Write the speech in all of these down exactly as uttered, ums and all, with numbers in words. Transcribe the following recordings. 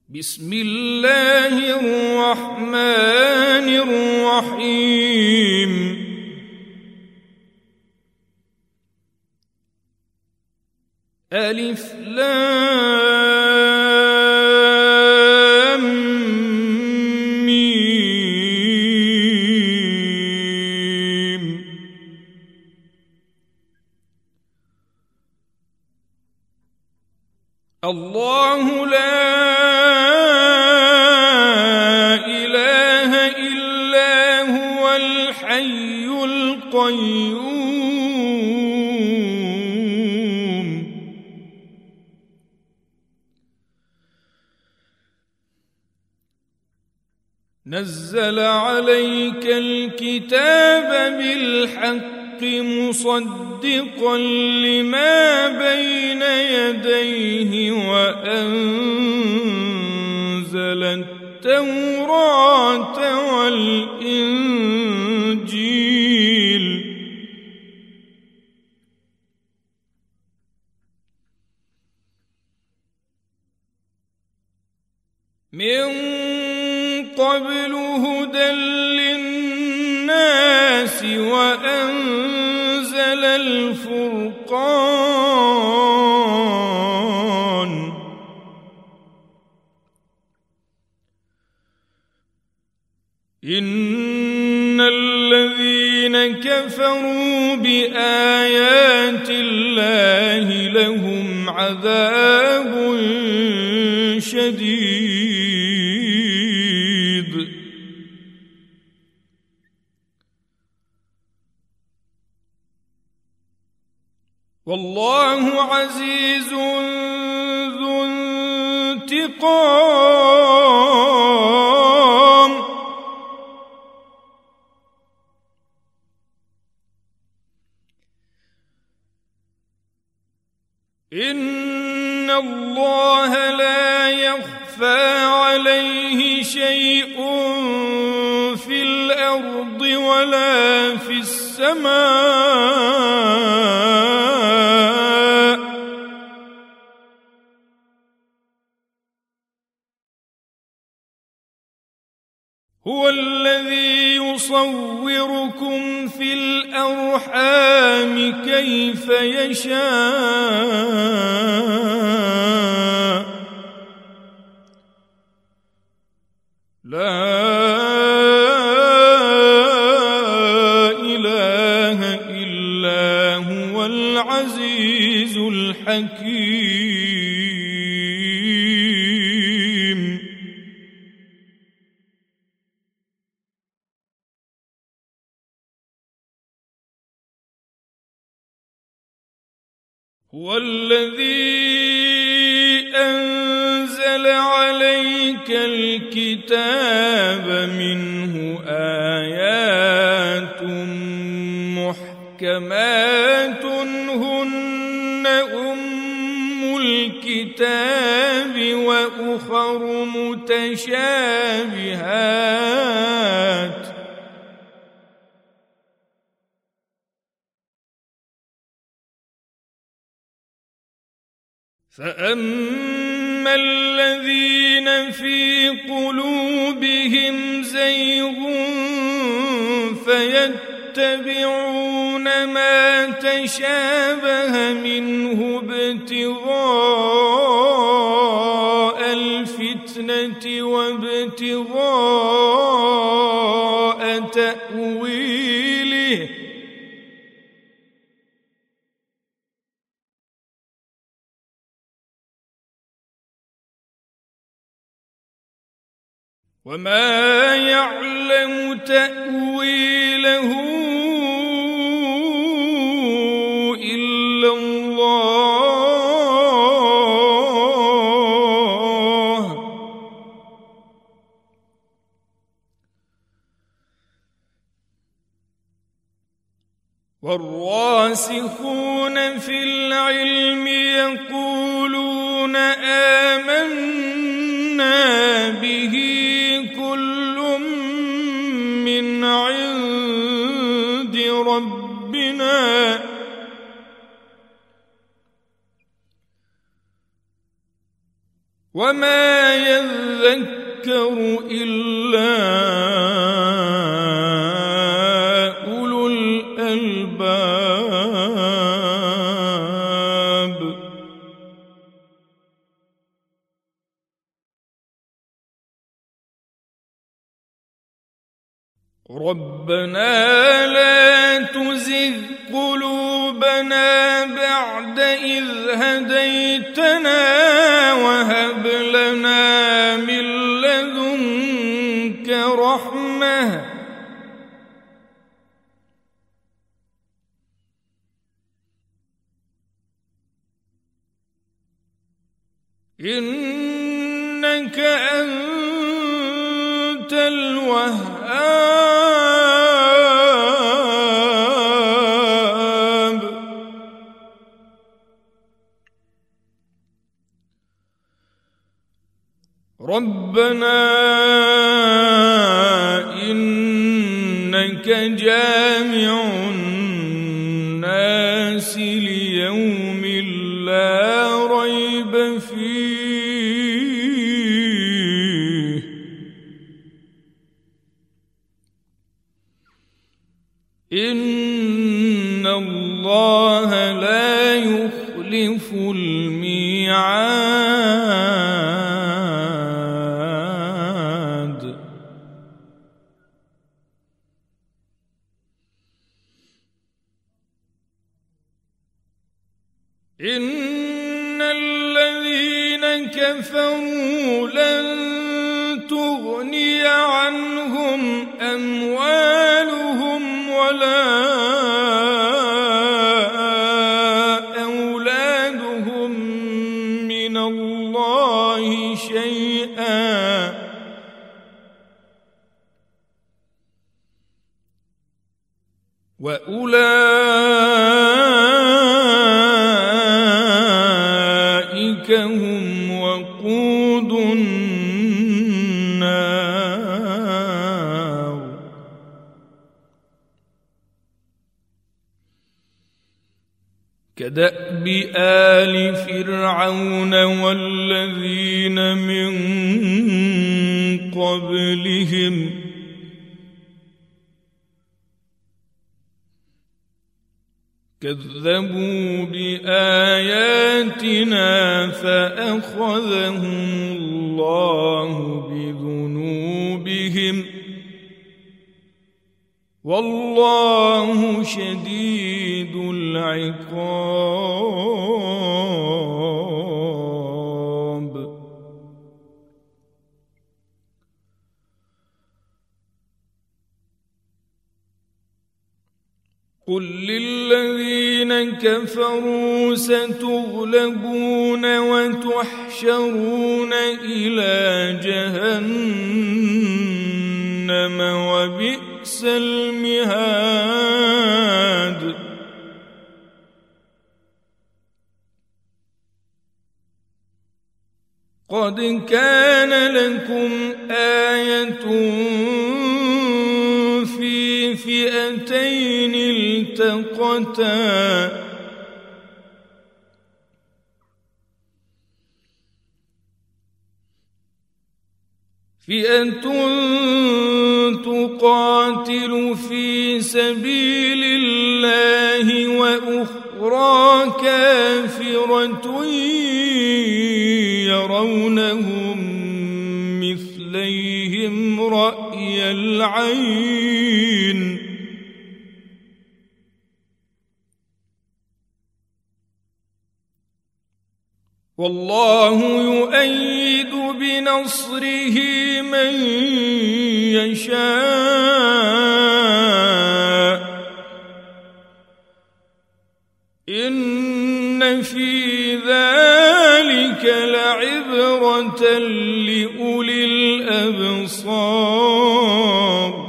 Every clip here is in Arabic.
بسم الله الرحمن الرحيم ألف لام ميم الله لا الحي القيوم نزل عليك الكتاب بالحق مصدقا لما بين يديه وأنزل التوراة والإنجيل من قبل هدى للناس وأنزل الفرقان إن الذين كفروا بآيات الله لهم عذاب شديد والله عزيز ذو انتقام إن الله لا يخفى عليه شيء في الأرض ولا في السماء هو الذي يصوركم في الأرحام كيف يشاء لا إله إلا هو العزيز الحكيم هو الذي أنزل عليك الكتاب منه آيات محكمات هن أم الكتاب وأخر متشابهات فأما الذين في قلوبهم زيغ فيتبعون ما تشابه منه ابتغاء الفتنة وابتغاء تأويله وما يعلم تأويله إلا الله والراسخون في العلم يقولون آمنا به كل من عند ربنا وما يذكر إلا أولو الألباب. ربنا لا تزغ قلوبنا بعد إذ هديتنا وهب لنا من لدنك رحمة إنك أنت الوهاب. ربنا إنك جامع الناس ليوم لا ريب فيه إن الله لا يخلف الميعاد. إن الذين كفروا لن تغني عنهم أموالهم ولا أولادهم من الله شيئا وأولئك هم وقود النار. كدأب آل فرعون والذين من قبلهم كذبوا بآياتنا فأخذهم الله بذنوبهم والله شديد العقاب. قل للذين كفروا ستغلبون وتحشرون إلى جهنم وبئس المهاد. قد كان لكم آية في فئتين التقتا فئة تقاتل في سبيل الله وأخرى كافرة يرونهم مثليهم رأي العين والله يؤيد بنصره من يشاء إن في ذلك لعبرة لأولي الأبصار.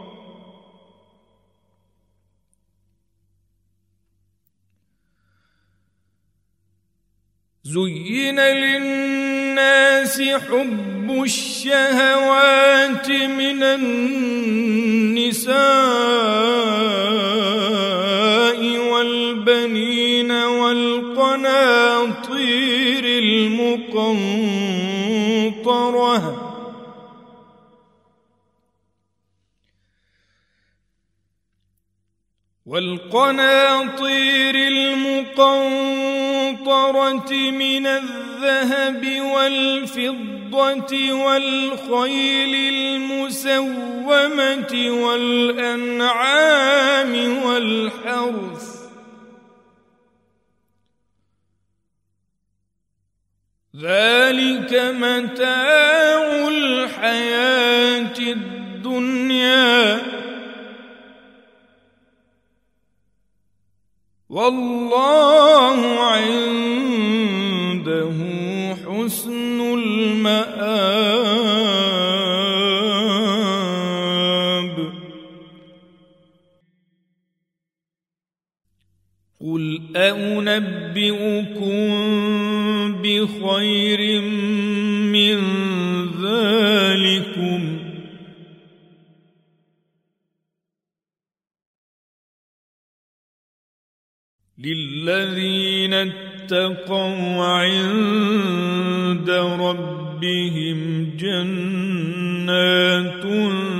زين للناس حب الشهوات من النساء والبنين والقناطير المقنطرة مسومة والقناطير المقنطرة من الذهب والفضة والخيل المسومة والأنعام والحرث ذلك متاع الحياة الدنيا والله عنده حسن المآب. قل أنبئكم بخير من ذلكم للذين اتقوا عند ربهم جنات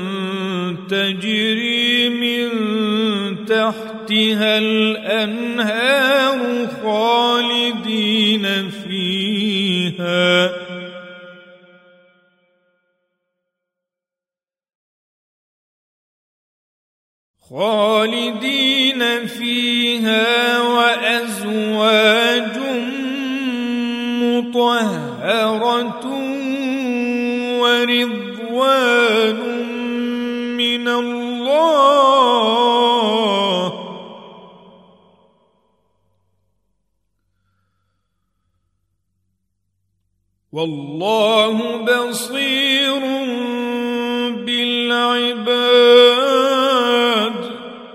تجري من تحتها الأنهار خالدين فيها خالدين فيها وأزواج مطهرة ورضوان من الله والله بصير بالعباد.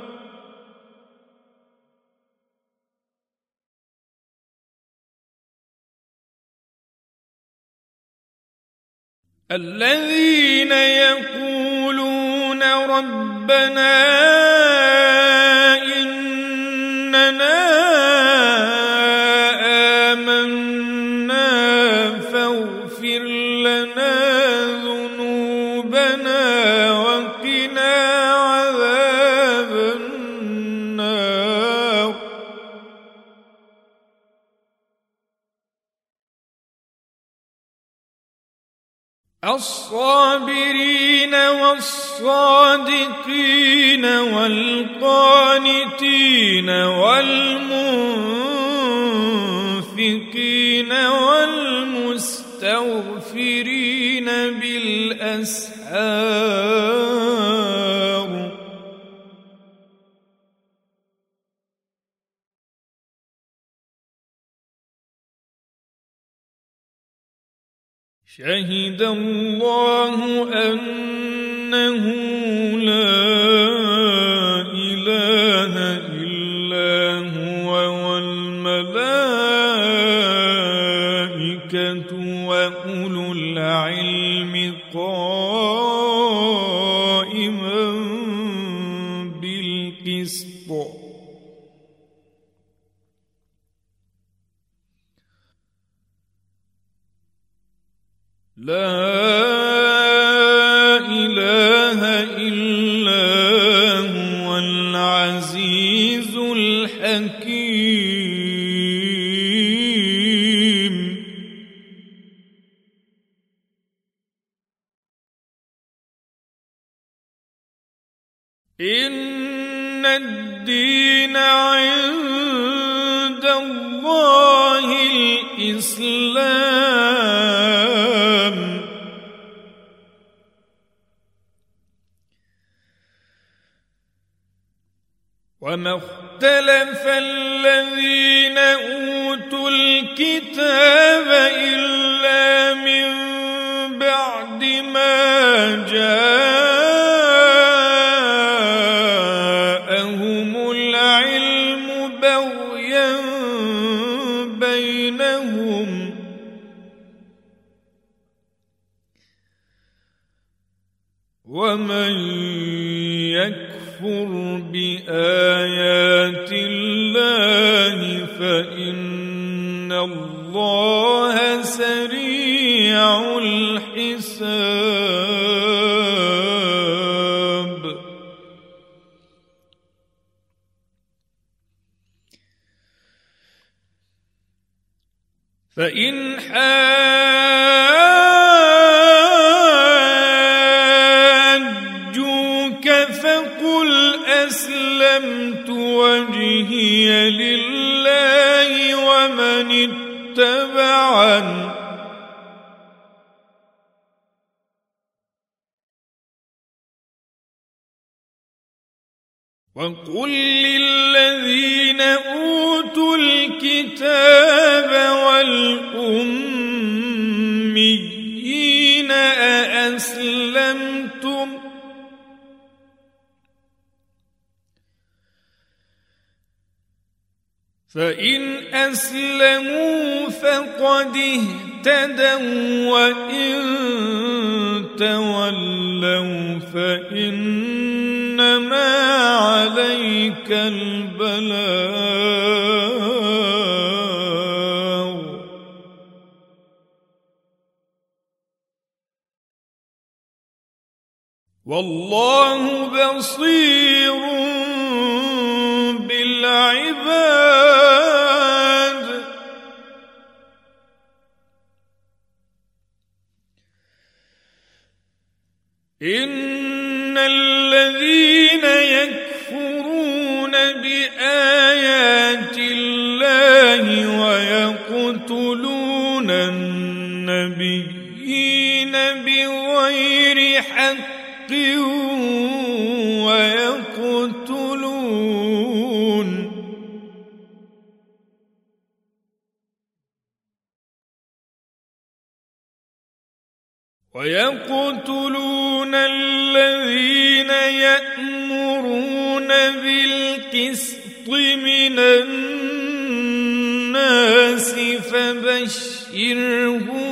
الذين يقولون ربنا إننا آمنا فاغفر لنا ذنوبنا وقنا عذاب النار الصابرين والصادقين والقانتين والمنفقين والمستغفرين بالأسحار شهد الله أنه لا إله إلا هو والملائكة وأولو العلم قائما بالقسط لا إله إلا هو العزيز الحكيم. إن الدين عند الله الإسلام وما اختلف الذين أوتوا الكتاب إلا من بعد ما جاءهم العلم بغيا بينهم ومن يكفر بآيات الله فإن الله سريع الحساب. الحساب. فإن حاجوك فقل أسلمت وجهي لله ومن اتبعني وقل للذين أوتوا الكتاب والأميين أأسلمتم فإن أسلموا فقد اهتدوا وإن تولوا فإنما عليك البلاغ والله بصير بالعباد. إن الذين يكفرون بآيات الله ويقتلون النبيين بغير حق ويقتلون ويقتلون الذين يأمرون بالقسط من الناس فبشرهم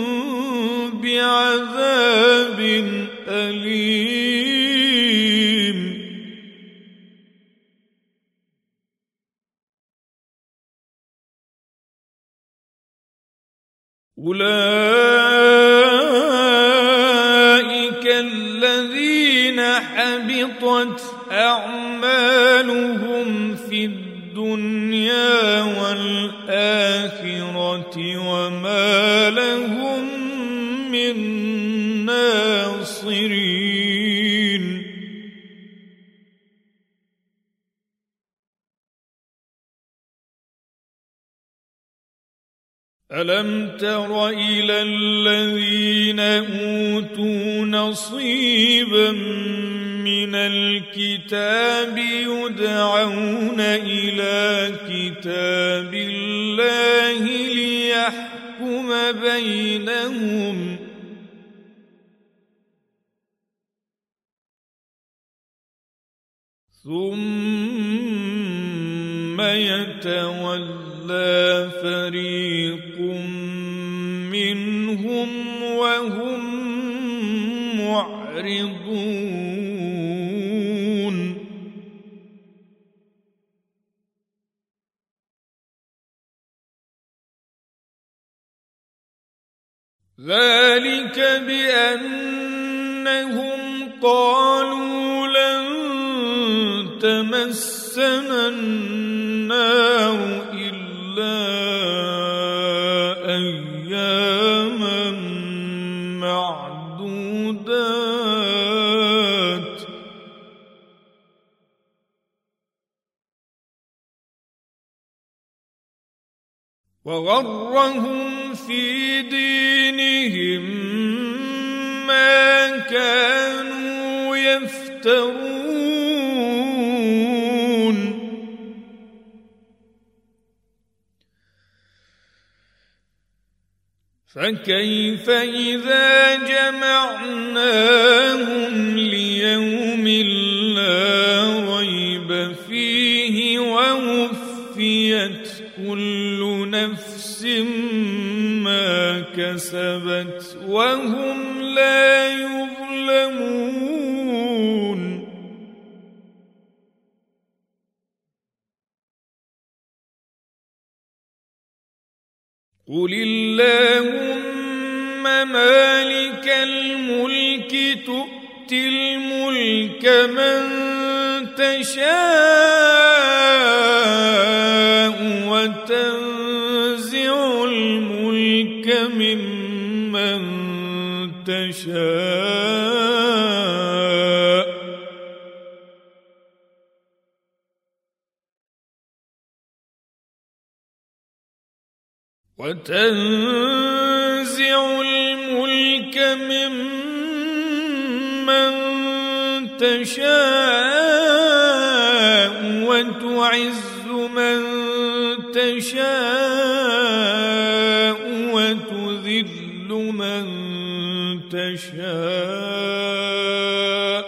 بعذاب أليم. أولئك الذين حبطت أعمالهم في الدنيا والآخرة وما لهم من ناصرين. ألم تر إلى الذين أوتوا نصيبا من الكتاب يدعون إلى كتاب الله ليحكم بينهم ثم يتولى فريق منهم وهم معرضون. ذلك بأنهم قالوا لن تمسنا النار إلا أياما معدودات وغرهم في دينهم ما كانوا يفترون. فكيف إذا جمعناهم ليوم لا ريب فيه ووفيت كل نفس ما كسبت وهم لا يظلمون. قل اللهم مالك تؤتي الملك من تشاء وتنزع الملك ممن تشاء وتنزع الملك ممن تشاء وتعز من تشاء وتذل من تشاء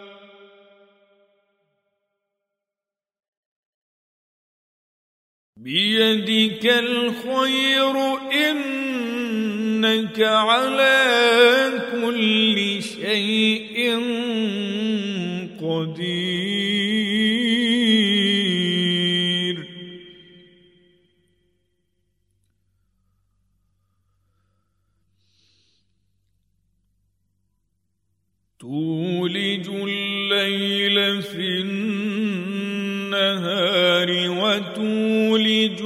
بيدك الخير إنك على كل شيء قدير تولج الليل في النهار وتولج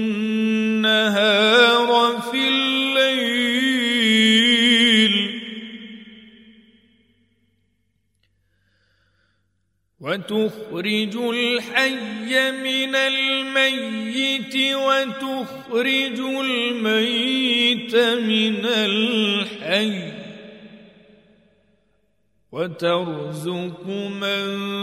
النهار في الليل وتخرج الحي من الميت وتخرج الميت من الحي وترزق من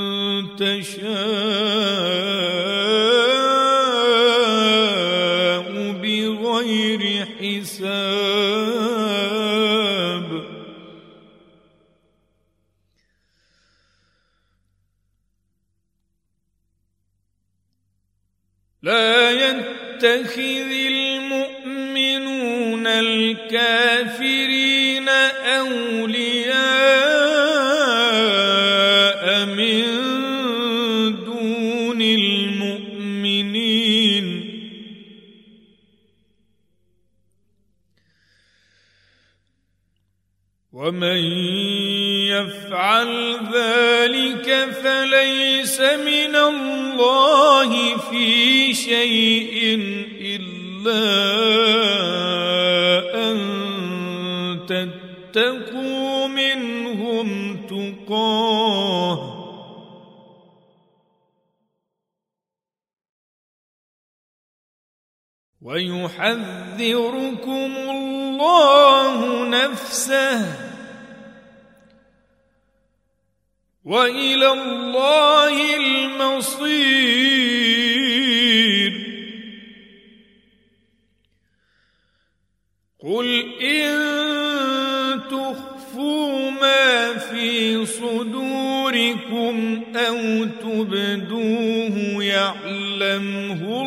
تشاء بغير حساب لا يتخذ المؤمنون الكافرين أولياء من دون المؤمنين ومن يفعل ذلك فليس من الله في شيء إلا أن تتقوا منهم تقاه ويحذركم الله نفسه وإلى الله المصير قل إن تخفوا ما في صدوركم أو تبدوه يعلمه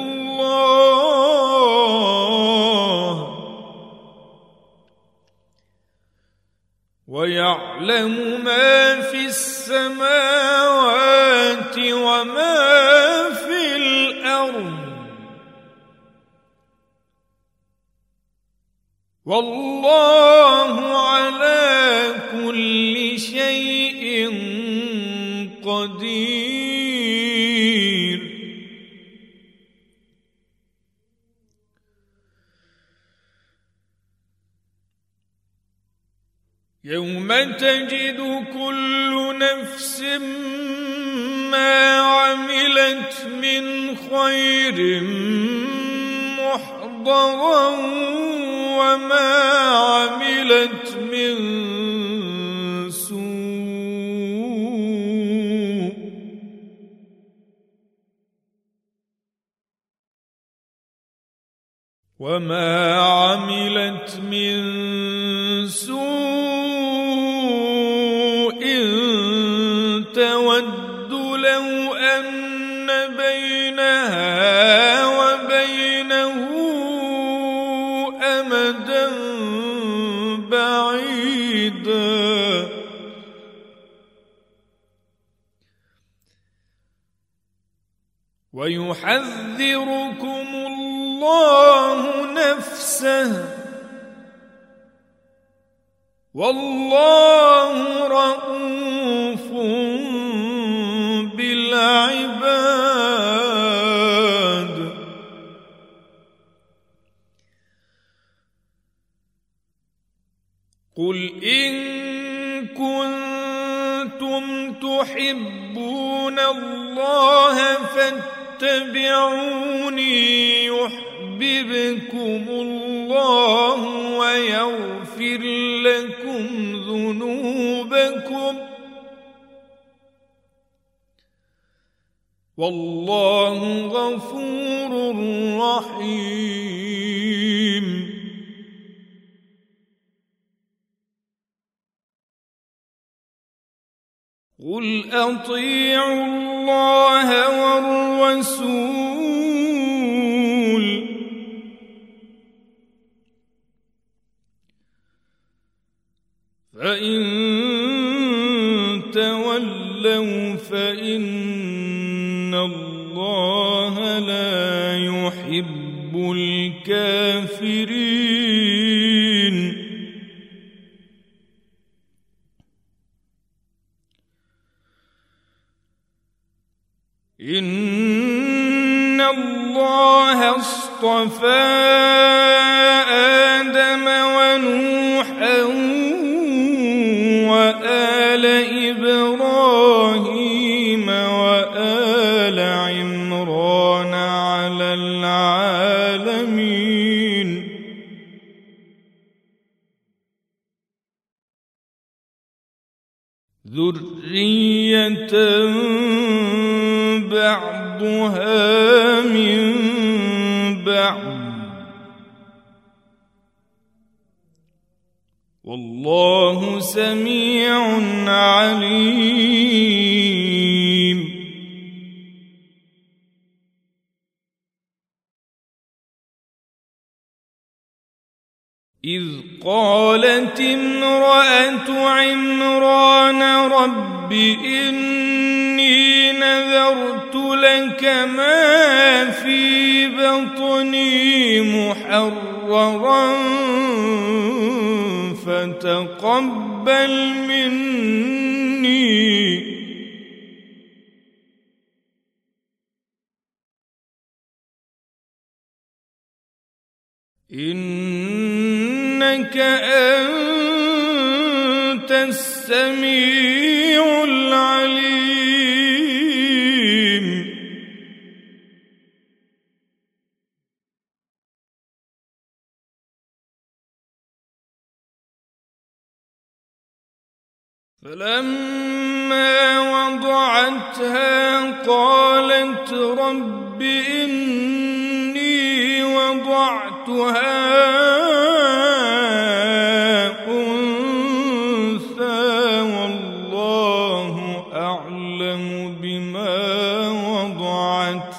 الله ويعلم ما في السماوات وما في الأرض والله على كل شيء قدير يوم تجد كل نفس ما عملت من خير محضرا وما عملت من سوء وما عملت من سوء تود لو أن بينها وبينه أمدا بعيدا ويحذركم الله نفسه والله رؤوف بالعباد. قل إن كنتم تحبون الله فاتبعوني يحببكم الله ويغفر لكم ذنوبكم والله غفور رحيم. قل أطيعوا الله والرسول فإن تولوا فإن الله لا يحب الكافرين. إن الله اصطفى آدم ونوحا وآل إبراهيم وآل عمران على العالمين. ذرية بعضها من بعض والله سميع عليم. إذ قالت امرأة عمران رب إني نذرت لك ما في بطني محررا فتقبل مني إنك أنت السميع العليم. فلما وضعتها قالت رب إني وضعتها أنثى والله أعلم بما وضعت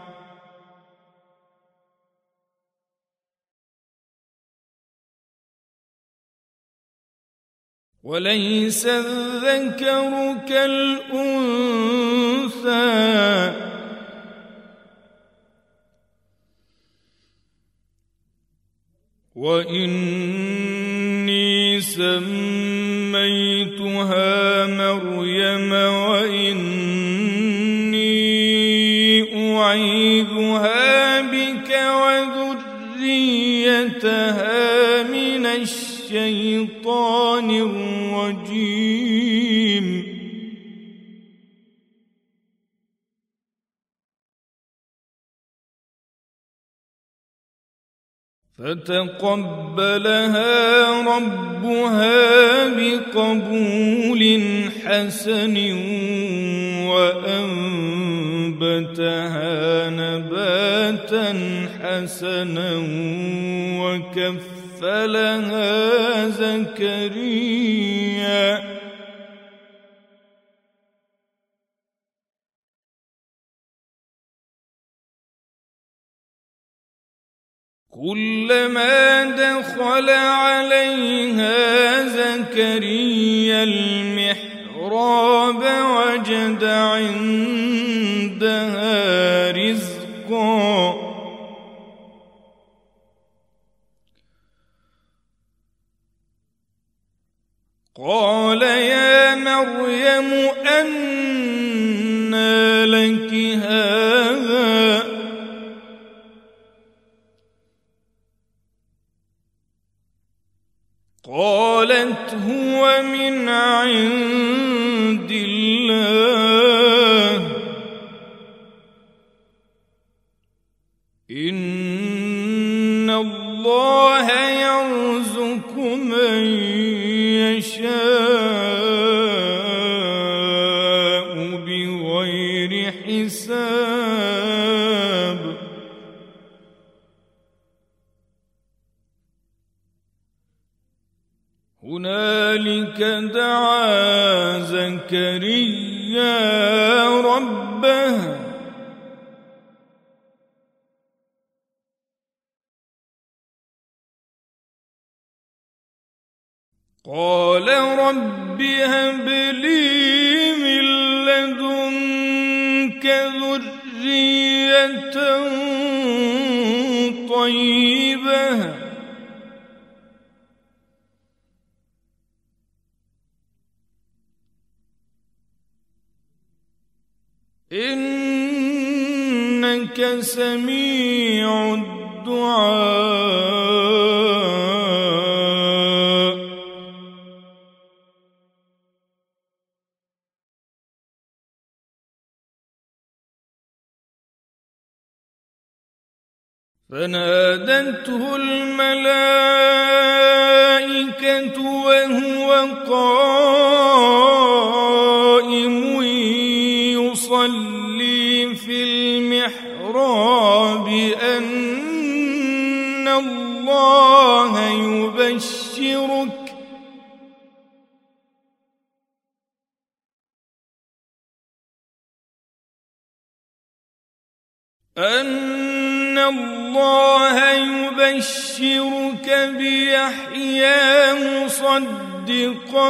وليس الذكر كالأنثى وإني سميتها مريم وإني أعيذها بك وذريتها من الشيطان الرجيم. فتقبلها ربها بقبول حسن وأنبتها نباتا حسنا وكفلها زكريا كلما دخل عليها زكريا المحراب وجد عندها رزقا قال يا مريم أنى لك هذا قالت هو من عند الله إن الله يرزق من يشاء بغير حساب هنالك دعا زكريا ربه قال رب هب لي من لدنك ذرية طيبة إنك سميع الدعاء فنادته الملائكة وهو قائم يصلي في المحراب أن الله يبشرك أن الله يبشرك بيحيى مصدقا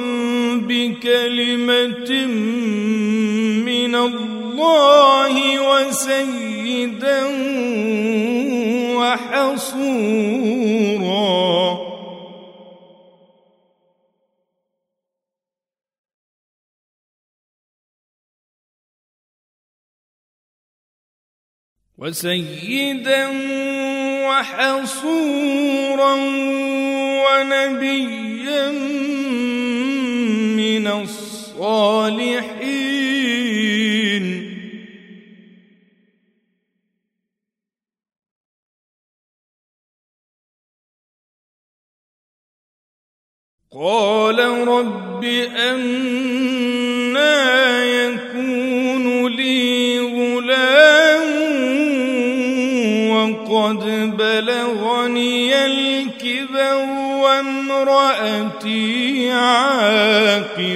بكلمة من الله وسيدا وحصورا وسيدا وحصورا ونبيا من الصالحين قال رب أنى يكون لي غلام وقد بلغني الكبر وامرأتي عاقر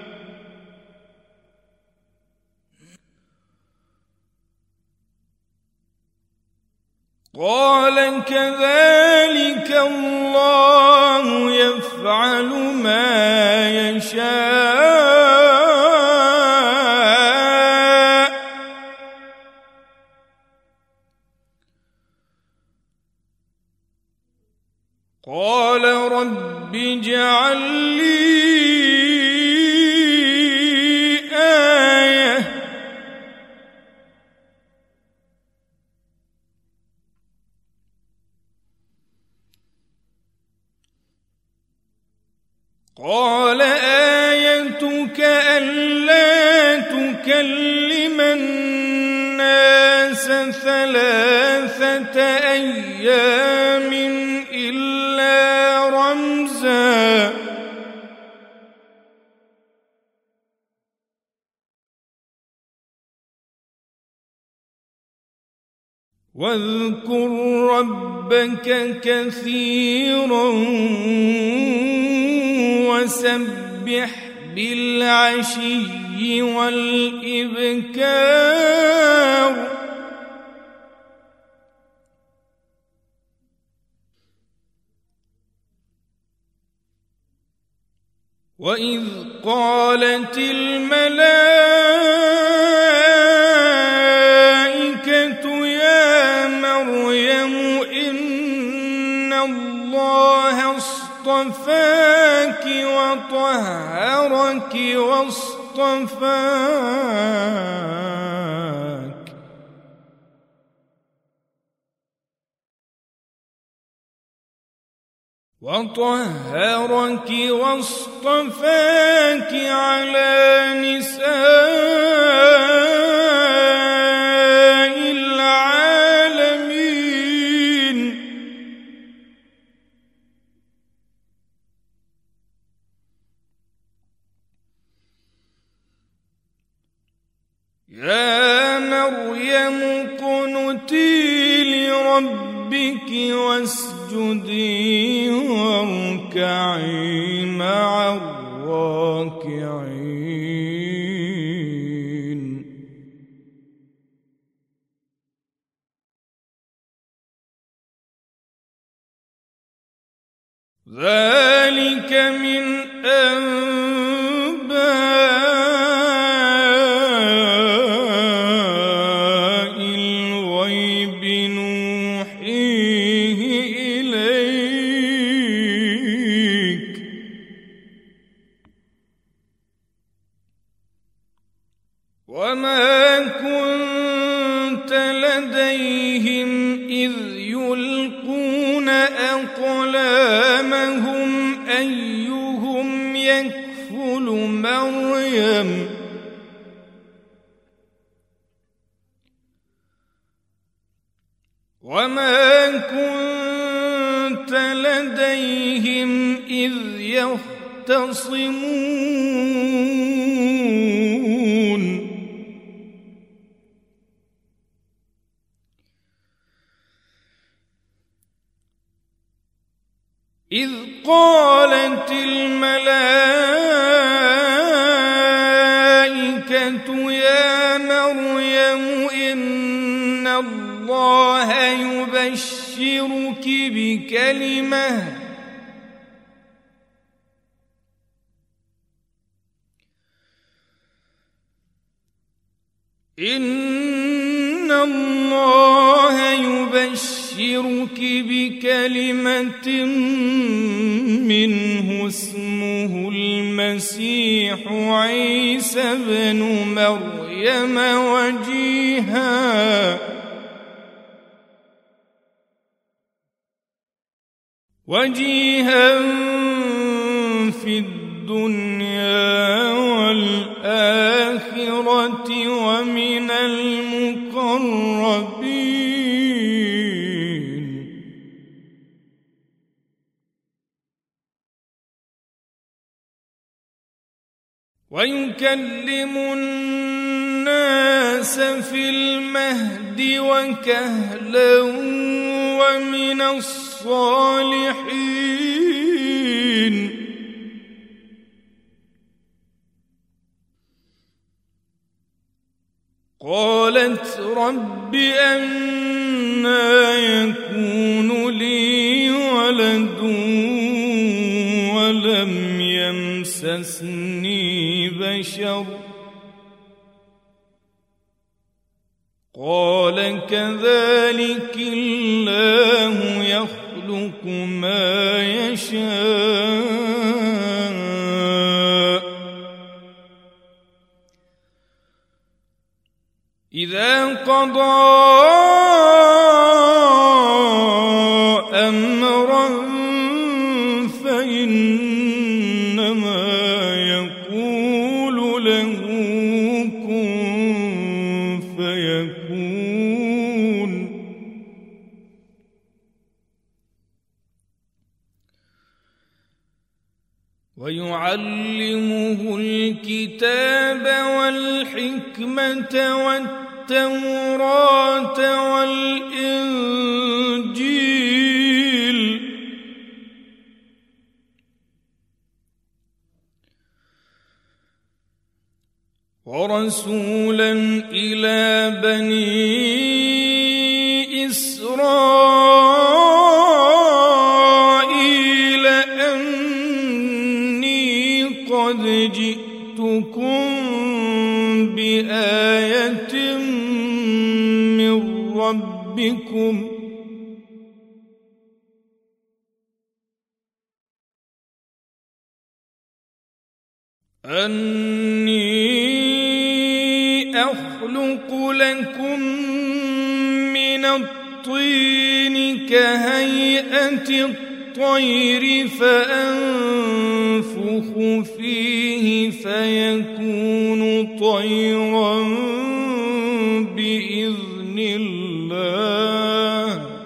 قال كذلك الله يفعل ما يشاء قال رب اجعل لي آية قال آيتك ألا تكلم الناس ثلاثة أيام إلا رمزا واذكر ربك كثيرا وسبح بالعشي والإبكار وإذ قالت الملائكة يا مريم إن الله اصطفاك وطهرك واصطفاك وطهرك واصطفاك على نساء العالمين. يا مريم اقنتي لربك واسجدي واركعي مع الراكعين. ذلك من أنباء الغيب نوحيه إليك وما كنت لديهم إذ يلقون أقلامهم أيهم يكفل مريم وما كنت لديهم إذ يختصمون. إذ قالت الملائكة يا مريم إن الله يبشرك بكلمة إن الله يبشرك بكلمة منه اسمه المسيح عيسى ابن مريم وجيها وجيها في الدنيا والآخرة ومن المقربين. ويكلم الناس في المهد وكهلا ومن الصالحين. قالت رب أنى يكون لي ولد ولم يمسسني بشر قال كذلك الله يخلق ما يشاء إذا قضى أمرا فإنما يقول له كن فيكون. ويعلمه الكتاب والحكمة والتوراة والإنجيل ورسولا إلى بني إسرائيل أني قد جئتكم بآية من ربكم أني أخلق لكم من الطين كهيئة الطير فأنفخ فيه فيكون طيرا بإذن الله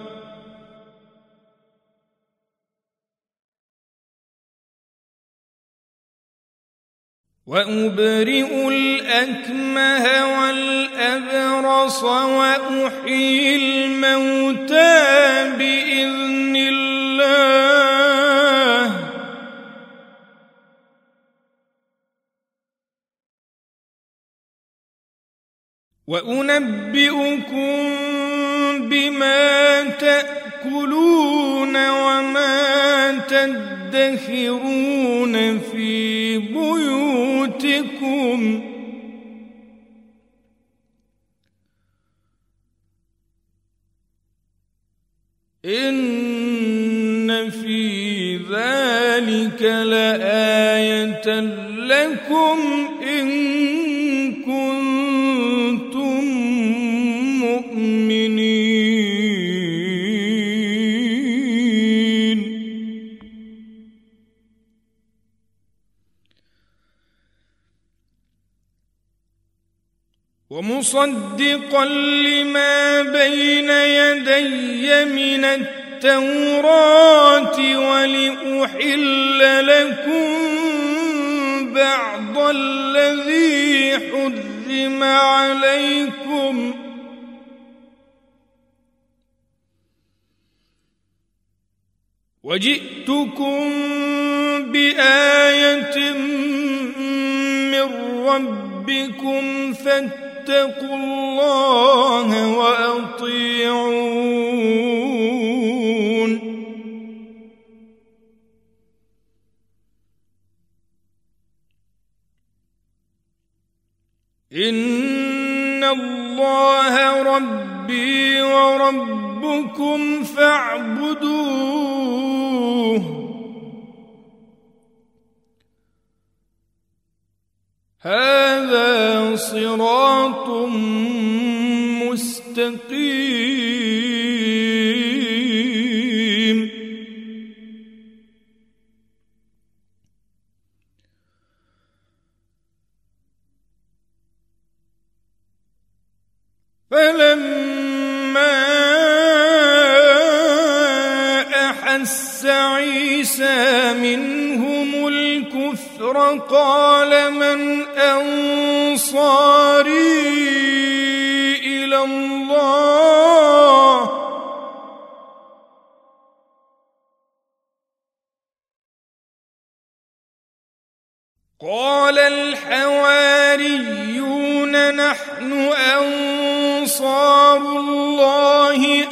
وأبرئ الأكمه والأبرص وأحيي الموتى بإذن الله وأنبئكم بما تأكلون وما تدخرون في بيوتكم إن في ذلك لآية لكم إن كنتم مؤمنين ومصدقا لما بين يدي من التوراة ولأحل لكم بعض الذي حرم عليكم وجئتكم بآية من ربكم فاتقوا الله وأطيعون إن الله ربي وربكم فاعبدوه هذا صراط مستقيم فلما أحس عيسى منهم الكفر قال من أنصاري إلى الله قال الحواريون نحن أنصار الله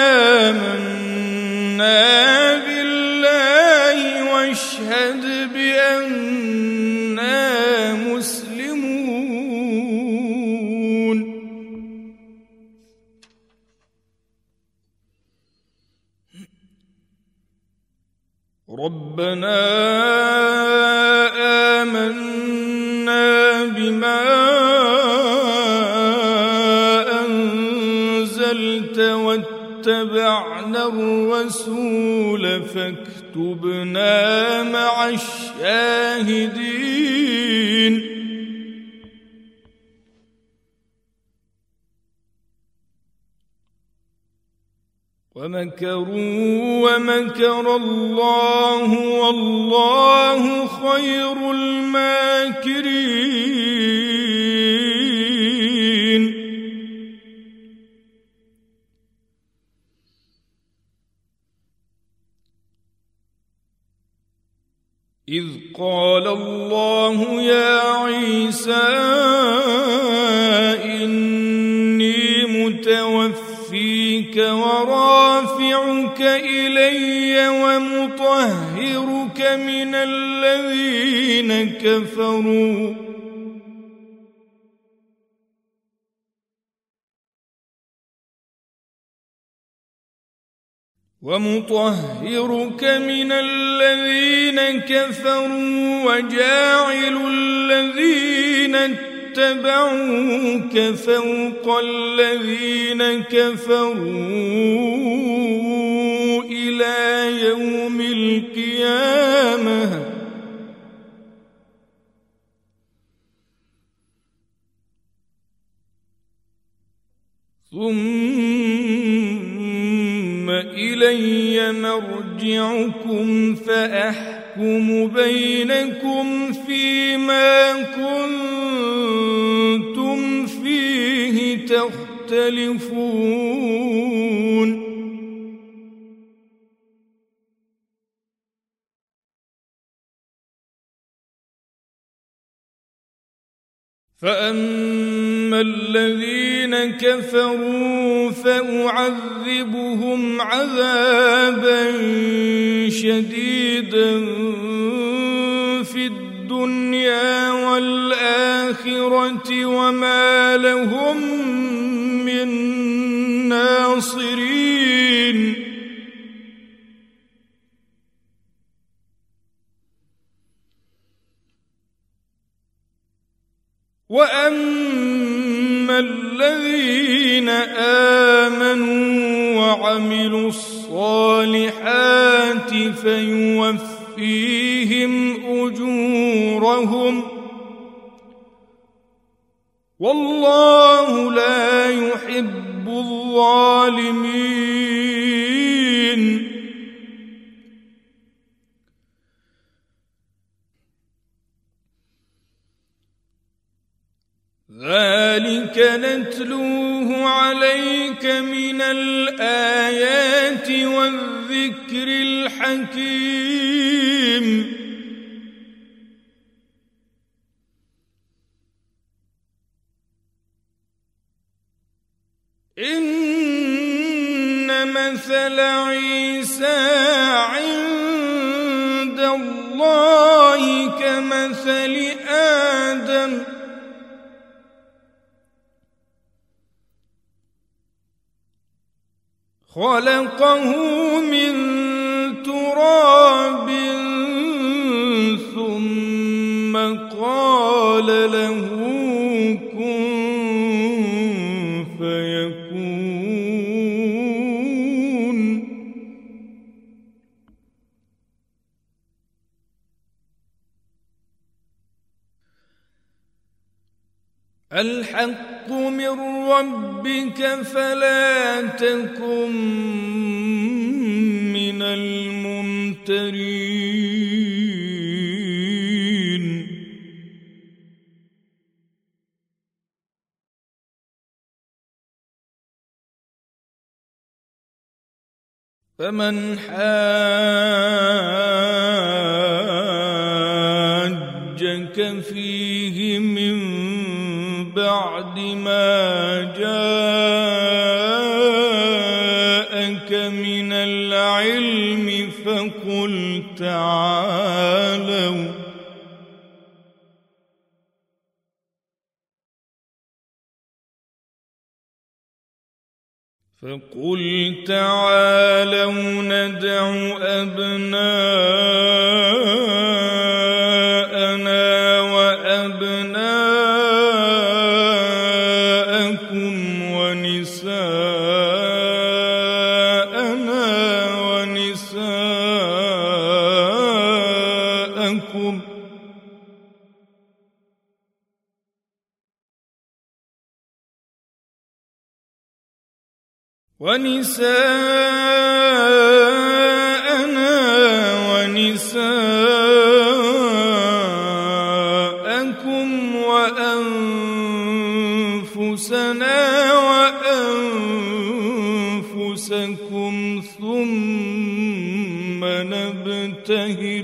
آمنا بالله واشهد بأننا مسلمون ربنا آمنا بما أنزلت واتبعنا الرسول فاكتبنا مع الشاهدين ومكروا ومكر الله والله خير الماكرين إذ قال الله يا عيسى إني متوفيك ورافعك إلي ومطهرك من الذين كفروا ومطهرك من الذين كفروا وجاعل الذين اتبعوك فوق الذين كفروا إلى يوم القيامة ثم إلي مرجعكم فأحكم بينكم فيما كنتم فيه تختلفون فأما الذين كفروا فأعذبهم عذابا شديدا في الدنيا والآخرة وما لهم من ناصرين وأما الذين آمنوا وعملوا الصالحات فيوفيهم أجورهم والله لا يحب الظالمين ذلك نتلوه عليك من الآيات والذكر الحكيم إن مثل عيسى عند الله كمثل آدم خلقه من تراب ثم قال له كن فيكون الحق من ربك فلا تكن من الممترين فمن حاجك فيه من بعد ما جاءك من العلم فقل تعالوا فقل تعالوا ندع أبناءنا وأبناءكم ونساءنا ونساءكم ونساءنا ونساءكم وأنفسنا وأنفسكم ثم نبتهل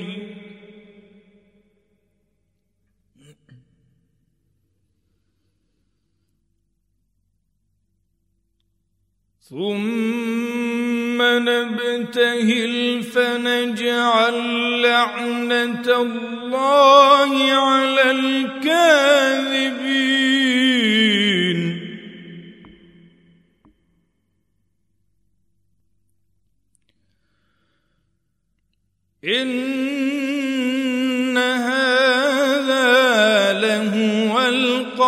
ثم نبتهل فنجعل لعنة الله على الكاذبين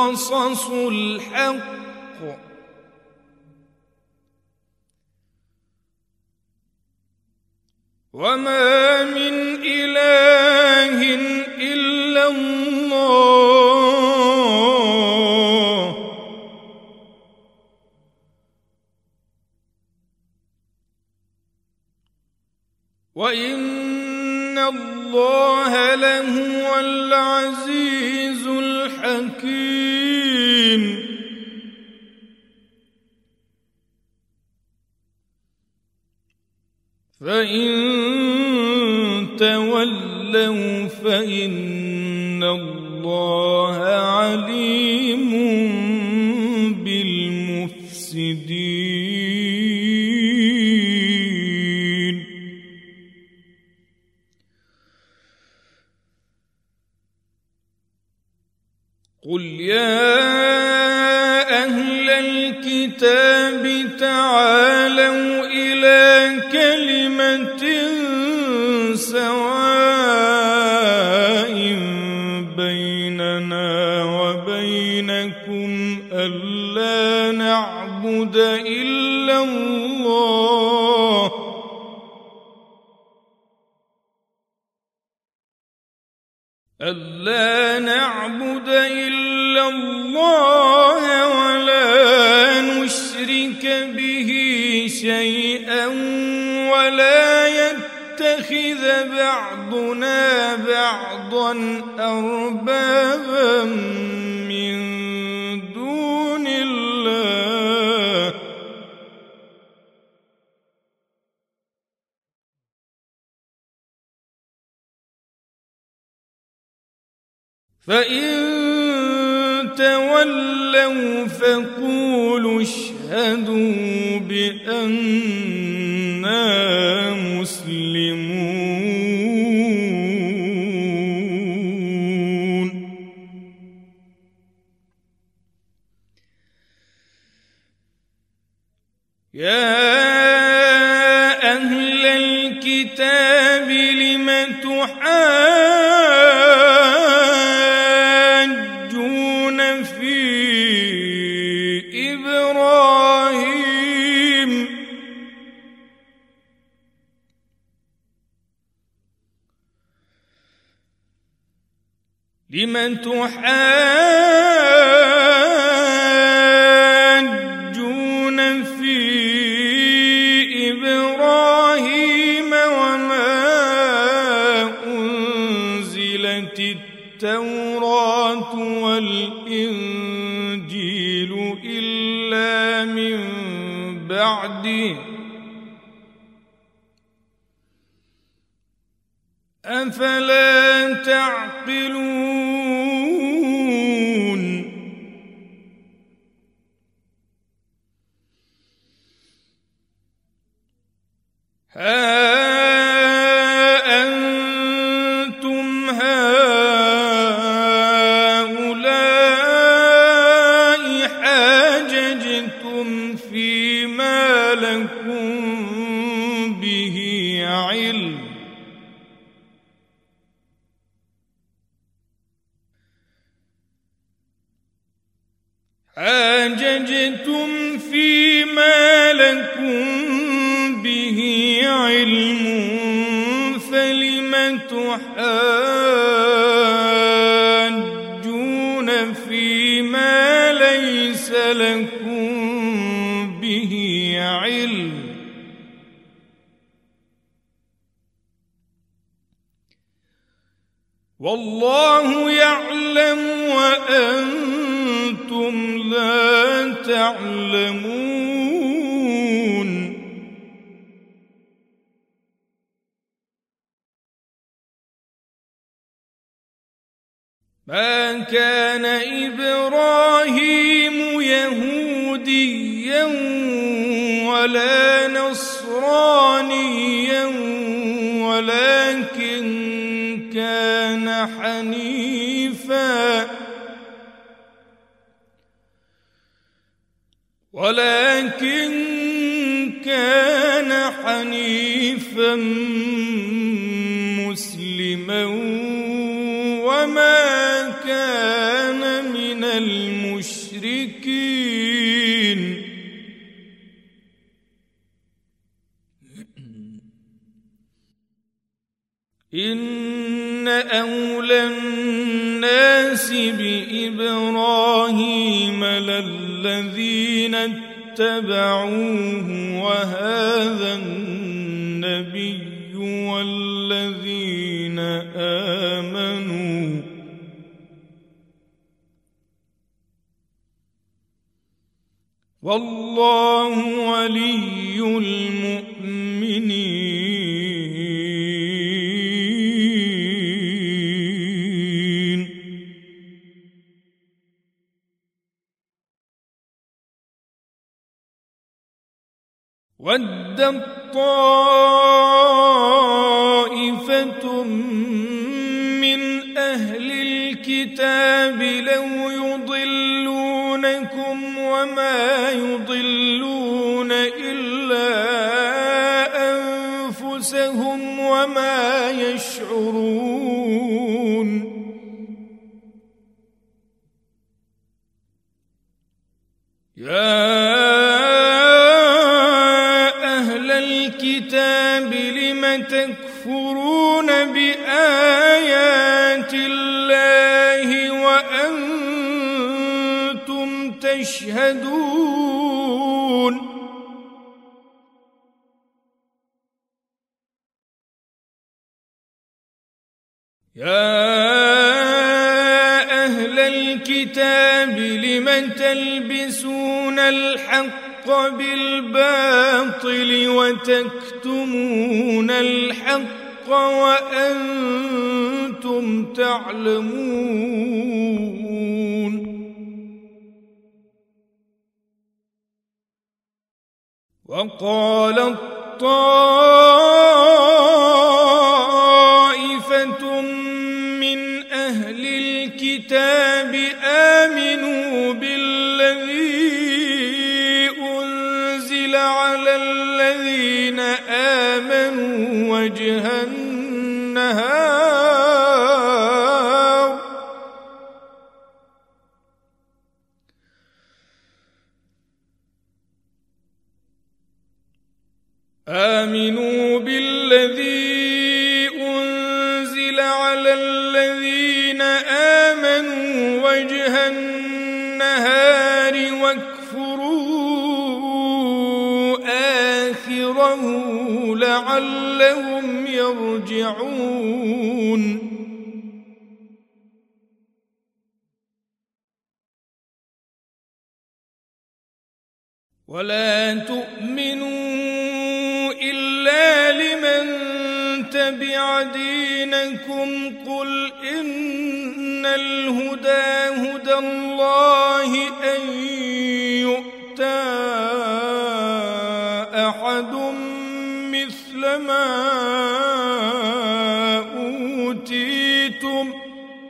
القصص الحق وما من إله إلا الله وإن الله لهو العزيز الحكيم. فإن تولوا فإن الله عليم بالمفسدين. قل يا أهل الكتاب تعالوا إلى كلمة سواء بيننا وبينكم ألا نعبد إلا الله ألا نعبد إلا الله ولا نشرك به شيئا ولا يتخذ بعضنا بعضا أربابا من دون الله فإن تولوا فقولوا اشهدوا بأننا مسلمون. يا أهل الكتاب لم تحاجون في إبراهيم لم تحاجون في إبراهيم وما أنزلت التوراة والإنجيل إلا من بعده أفلا تعقلون. ها أنتم هؤلاء حاججتم فيما لكم به علم حاججتم فيما لكم به علم فلم تحاجون فيما ليس لكم به علم والله يعلم وأنتم لا تعلمون. ما كان إبراهيم يهوديا ولا نصرانيا ولكن كان حنيفا ولكن كان حنيفا مسلما وما كان من المشركين. المشركين إن أولى الناس بإبراهيم للذين اتبعوه وهذا النبي والذين آمنوا والله ولي المؤمنين ودت طائفة من أهل الكتاب لو يضلونكم وما يضلون إلا أنفسهم وما يشعرون يا الكتاب لم تكفرون بآيات الله وأنتم تشهدون يا أهل الكتاب لم تلبسون الحق بالباطل وتكتمون الحق وأنتم تعلمون وقالت طائفة من أهل الكتاب آمنوا بالذي على الذين آمنوا وجه النهار آمنوا بالذي أنزل على الذين آمنوا وجه النهار آخره لعلهم يرجعون ولا تؤمنوا إلا لمن تبع دينكم قل إن الهدى هدى الله أن يؤتى أحد مثل ما أوتيتم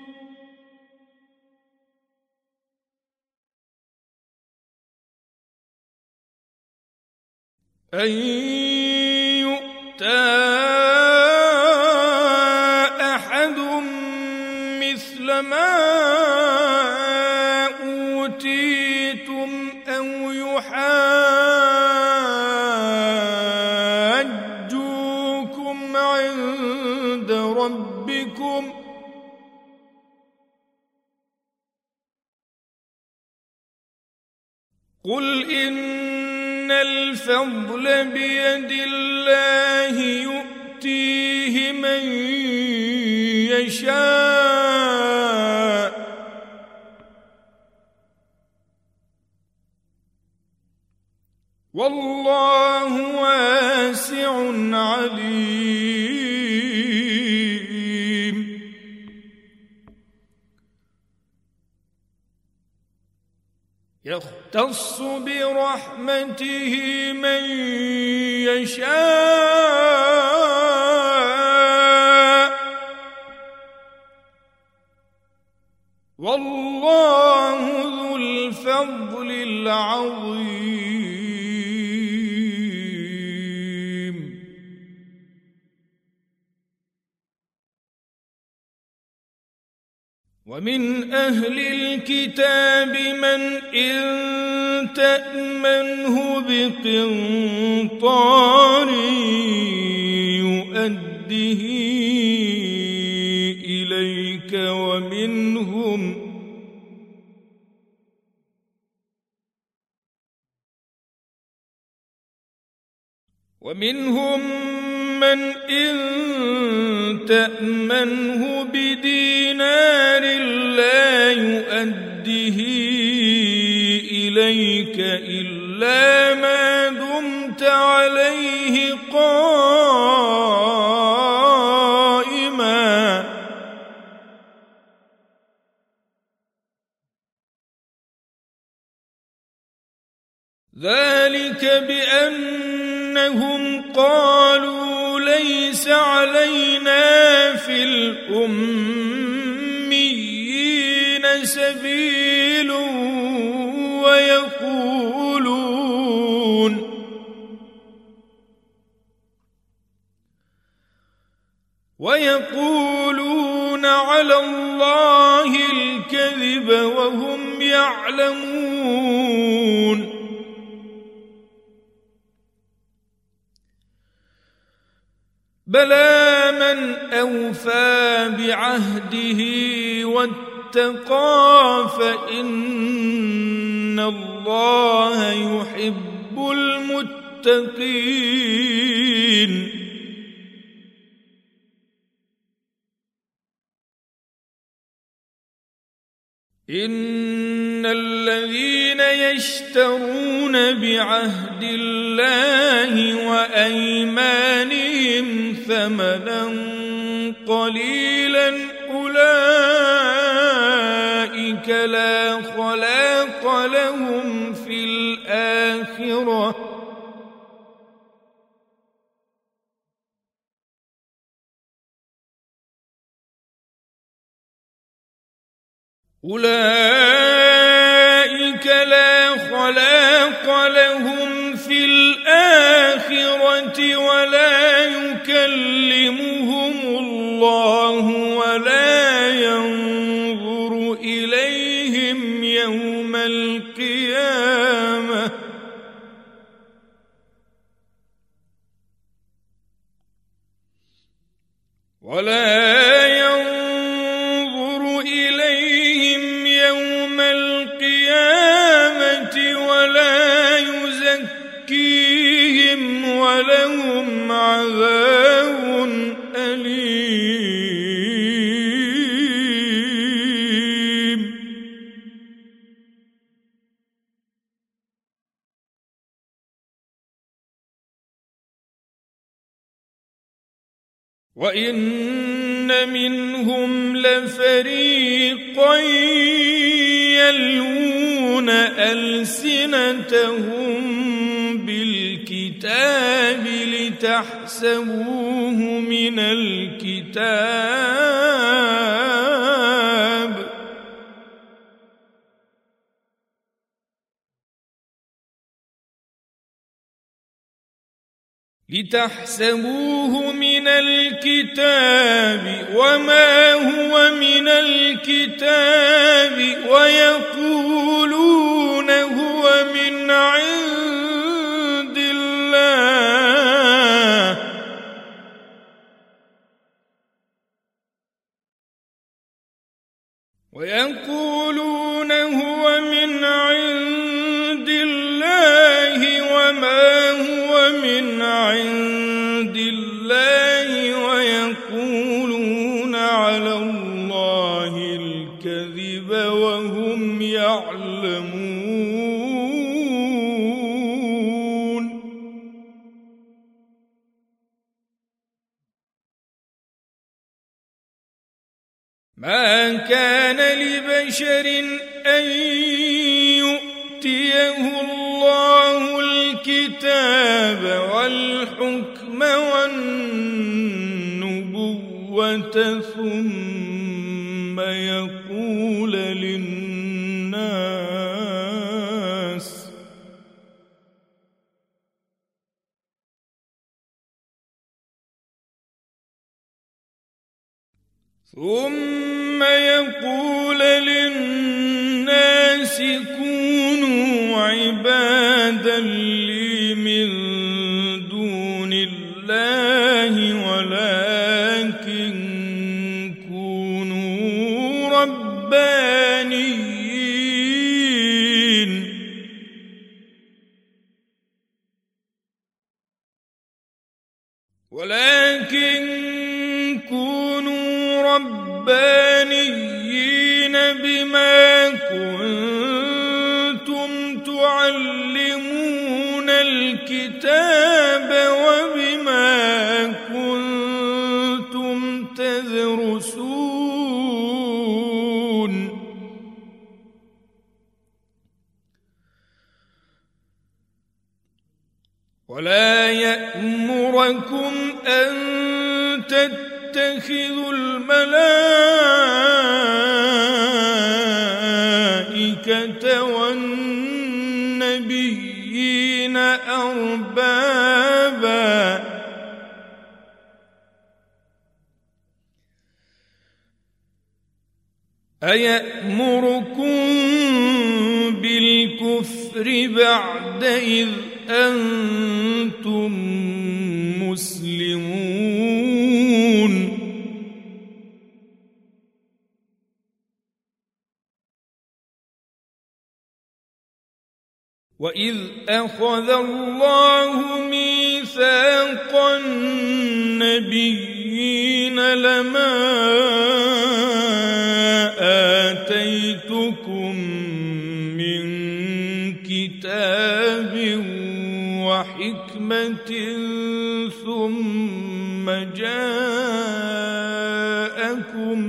أن يؤتى أحد مثل ما أوتيتم أو يحاجوكم عند ربكم قل إن الفضل بيد الله يؤتيه من يشاء والله واسع عليم يختص برحمته من يشاء والله ذو الفضل العظيم ومن أهل الكتاب من إن تأمنه بقنطار يؤده إليك ومنهم ومنهم من إن تأمنه بدينار لا يؤده إليك إلا ما دمت عليه قائما ذلك بأنهم قالوا ليس علينا في الأميين سبيل ويقولون ويقولون على الله الكذب وهم يعلمون بلى من أوفى بعهده واتقى فإن الله يحب المتقين إن الذين يشترون بعهد الله وأيمانهم ثمنا قليلا أولئك لا خلاق لهم في الآخرة أولئك لا خلاق لهم في الآخرة ولا يكلمهم الله ولا ينظر إليهم يوم القيامة ولا ولهم عذاب أليم وإن منهم لفريقا يلوون ألسنتهم بالكتاب لتحسبوه من الكتاب لتحسبوه من الكتاب وما هو من الكتاب ويقولون هو من عند الله ويقولون هو من عند الله وما هو من عند الله ويقولون على الله الكذب وهم يعلمون ما كان لبشر أن يؤتيه الله الكتاب والحكم والنبوة ثم يقول للناس ثم يقول للناس كونوا عبادا لي من دون الله ولكن كونوا ربانيين ولكن كونوا ربانيين بما كنتم تعلمون الكتاب وبما كنتم تدرسون ولا يأمركم أن تتخذوا الملائكة والنبيين أربابا أيأمركم بالكفر بعد إذ أنتم مسلمون وإذ أخذ الله ميثاق النبيين لما آتيتكم من كتاب وحكمة ثم جاءكم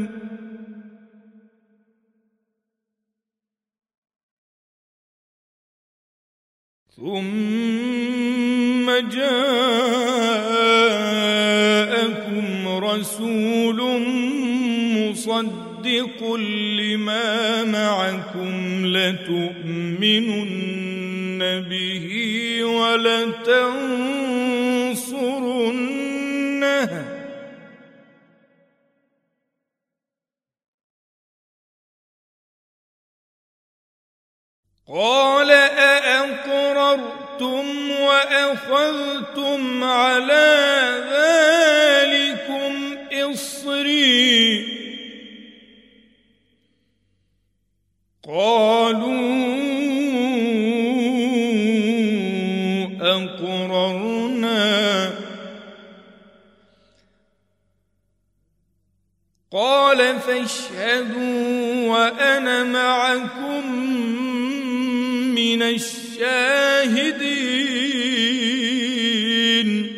ثم جاءكم رسول مصدق لما معكم لتؤمنن به ولتنصرنه قال أأقررتم وأخذتم على ذلكم إصري قالوا أقررنا قال فاشهدوا وأنا معكم من الشاهدين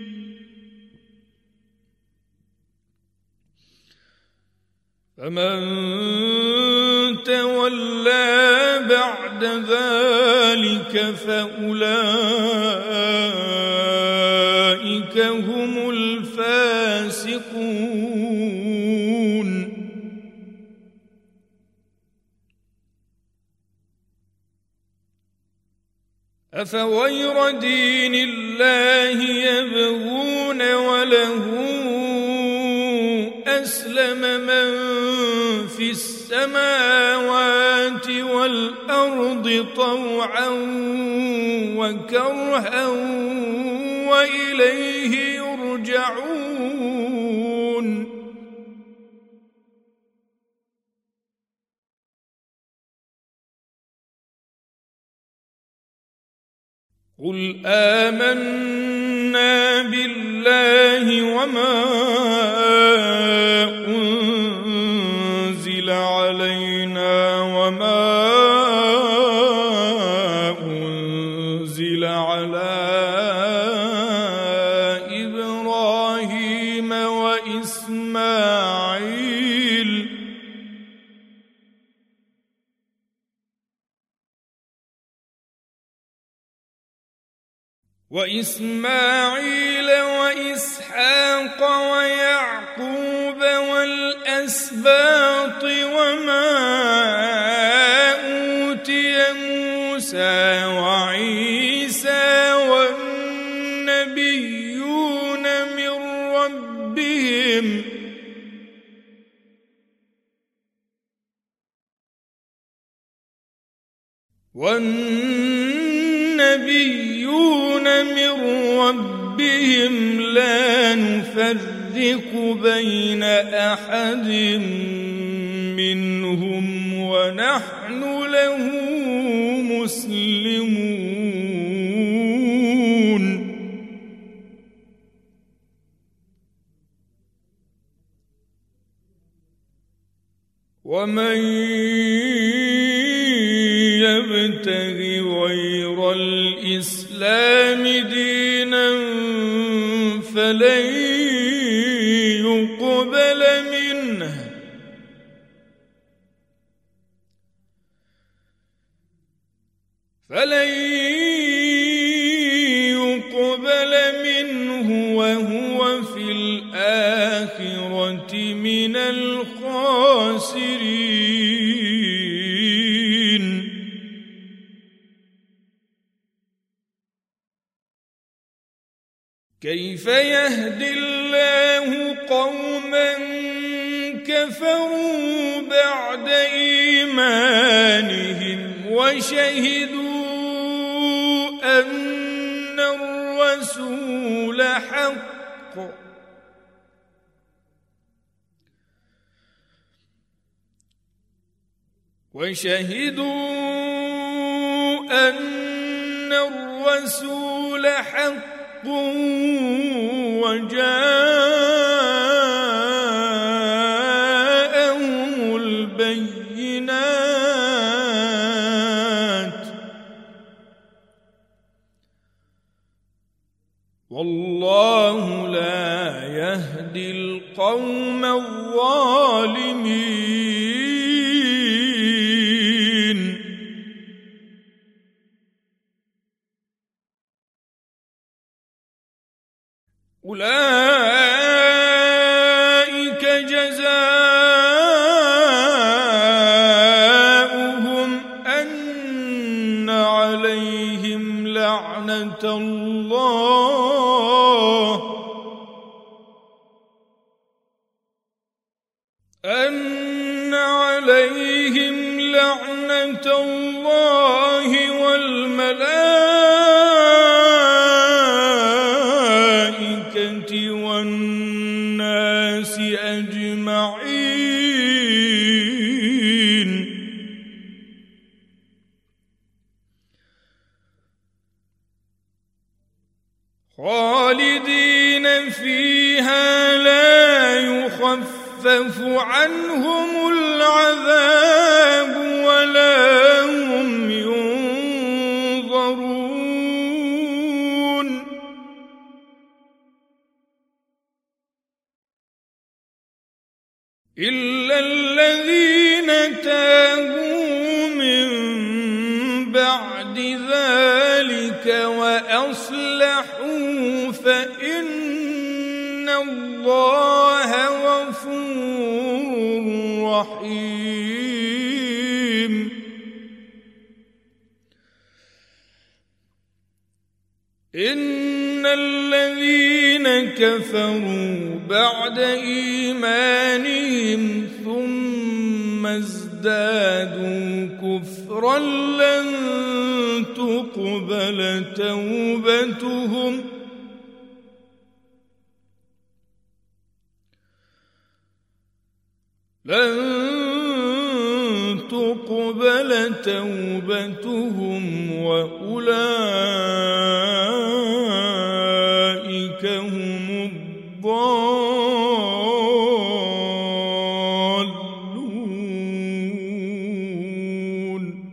فمن تولى بعد ذلك فأولئك هم الفاسقون أفغير دين الله يبغون وله أسلم من في السماوات والأرض طوعا وكرها وإليه يرجعون قل آمنا بالله وما أنزل علينا وما أنزل على إبراهيم وإسماعيل وإسماعيل وإسحاق ويعقوب والأسباط وما أوتي موسى وعيسى والنبيون من ربهم والنبيون من ربهم لا نفرق بين أحد منهم ونحن له مسلمون ومن يبتغ غير الإسلام دينا فلن يقبل منه فلن يقبل منه وهو في الآخرة من الخاسرين كيف يهدي الله قوما كفروا بعد إيمانهم وشهدوا أن الرسول حق وشهدوا أن الرسول حق وجاءهم البينات والله لا يهدي القوم الظالمين أولئك جزاؤهم أن عليهم لعنة الله أن عليهم لعنة الله والملائكة والناس أجمعين خالدين فيها لا يخفف عنهم العذاب ولا هم ينظرون إلا الذين تابوا من بعد ذلك وأصلحوا فإن الله غفور رحيم إن الذين كفروا بعد إيمانهم ثم ازدادوا كفرا لن تقبل توبتهم لن تقبل توبتهم وأولئك هم الضالون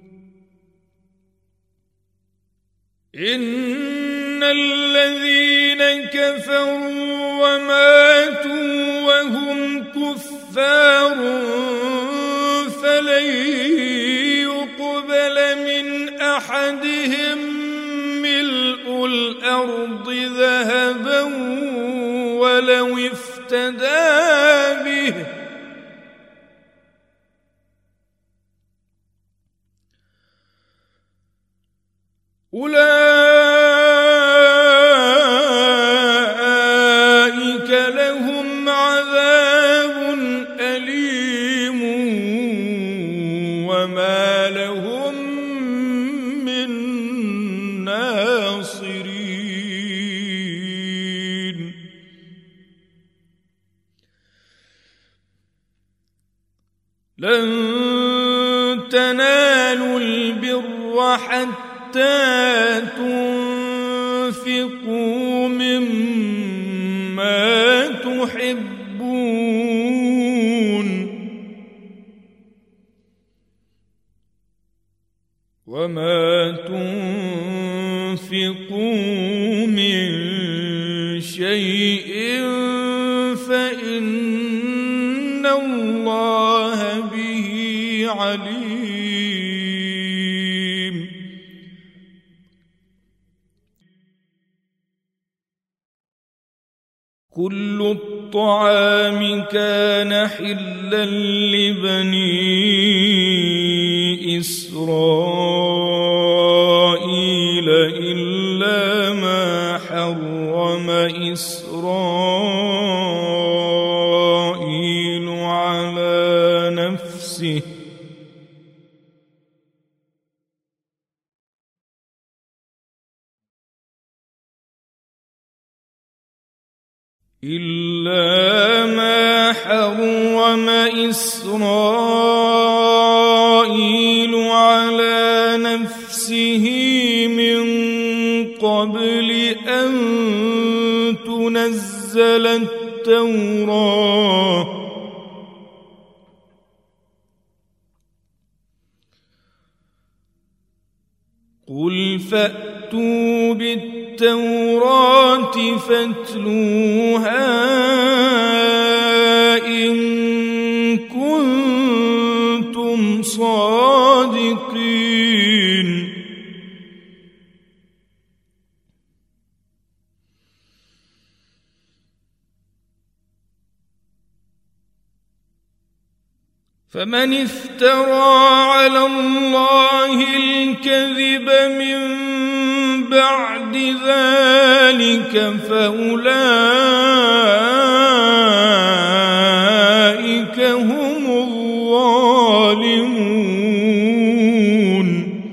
إن الذين كفروا وماتوا وهم كفار فلن يقبل من أحدهم ملء الأرض ذهبا ولو افتدى به أولئك لهم عذاب أليم وما لهم تنالوا البر حتى تنفقوا مما تحبون وما تنفقوا من شيء فإن الله به عليم. كل الطعام كان حلا لبني إسرائيل إلا ما حرم إسرائيل على نفسه إلا ما حرم إسرائيل على نفسه من قبل أن تنزل التوراة قل فأتوا بالتوراة فاتلوها إن كنتم صادقين. فمن افترى على الله الكذب من بعد ذلك فأولئك هم الظالمون.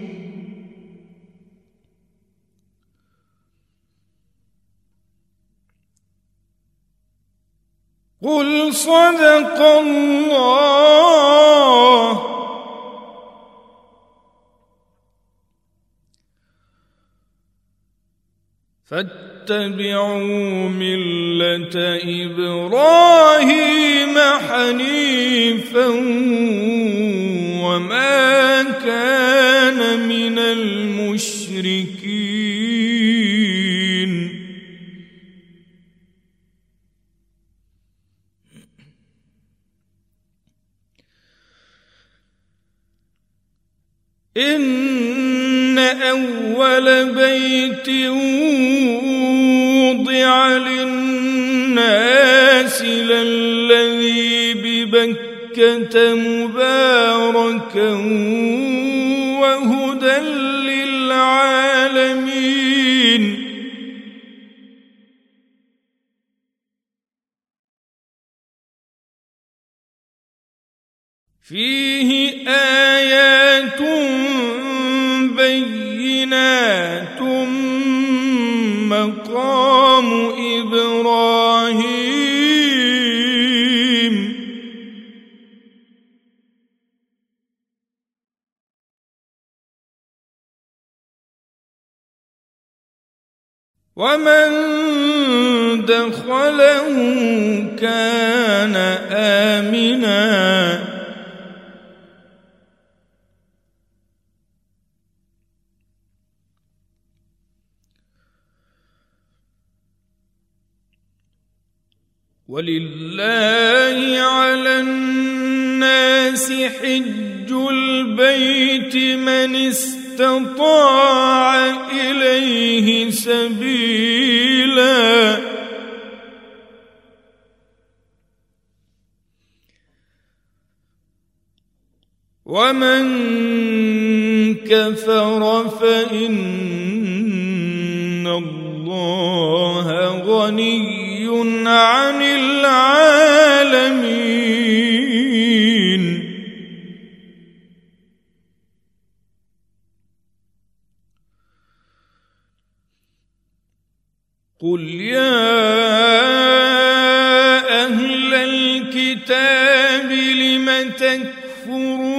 قل صدق الله فاتبعوا ملة إبراهيم حنيفا وما كان من المشركين. إن أول بيت وضع للناس للذي ببكة مباركا وهدى للعالمين. فيه آيات بينات مقام إبراهيم. ومن دخله كان آمنا ولله على الناس حج البيت من استطاع إليه سبيلا ومن كفر فإن الله غني عن العالمين. قل يا أهل الكتاب لم تكفرون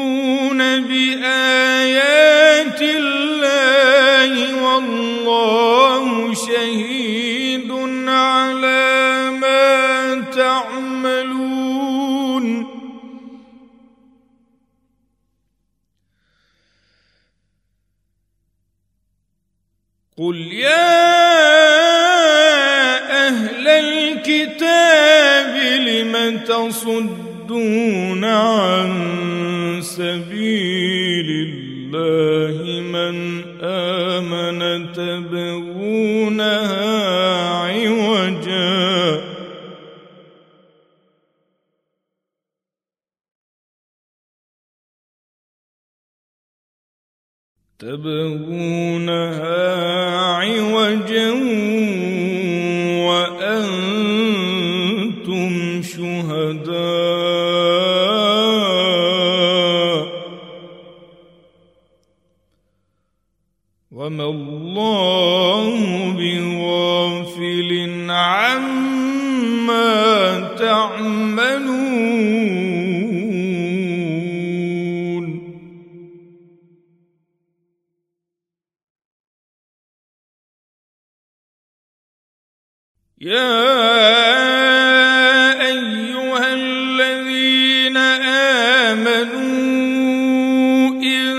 بآيات الله والله شهيد على ما تعملون قل يا أهل الكتاب لم تصدون عن سبيل الله من آمن تبغونها عوجا تبغونها عوجا وأنتم شهداء وما الله بغافل عما تعملون يا أيها الذين آمنوا إن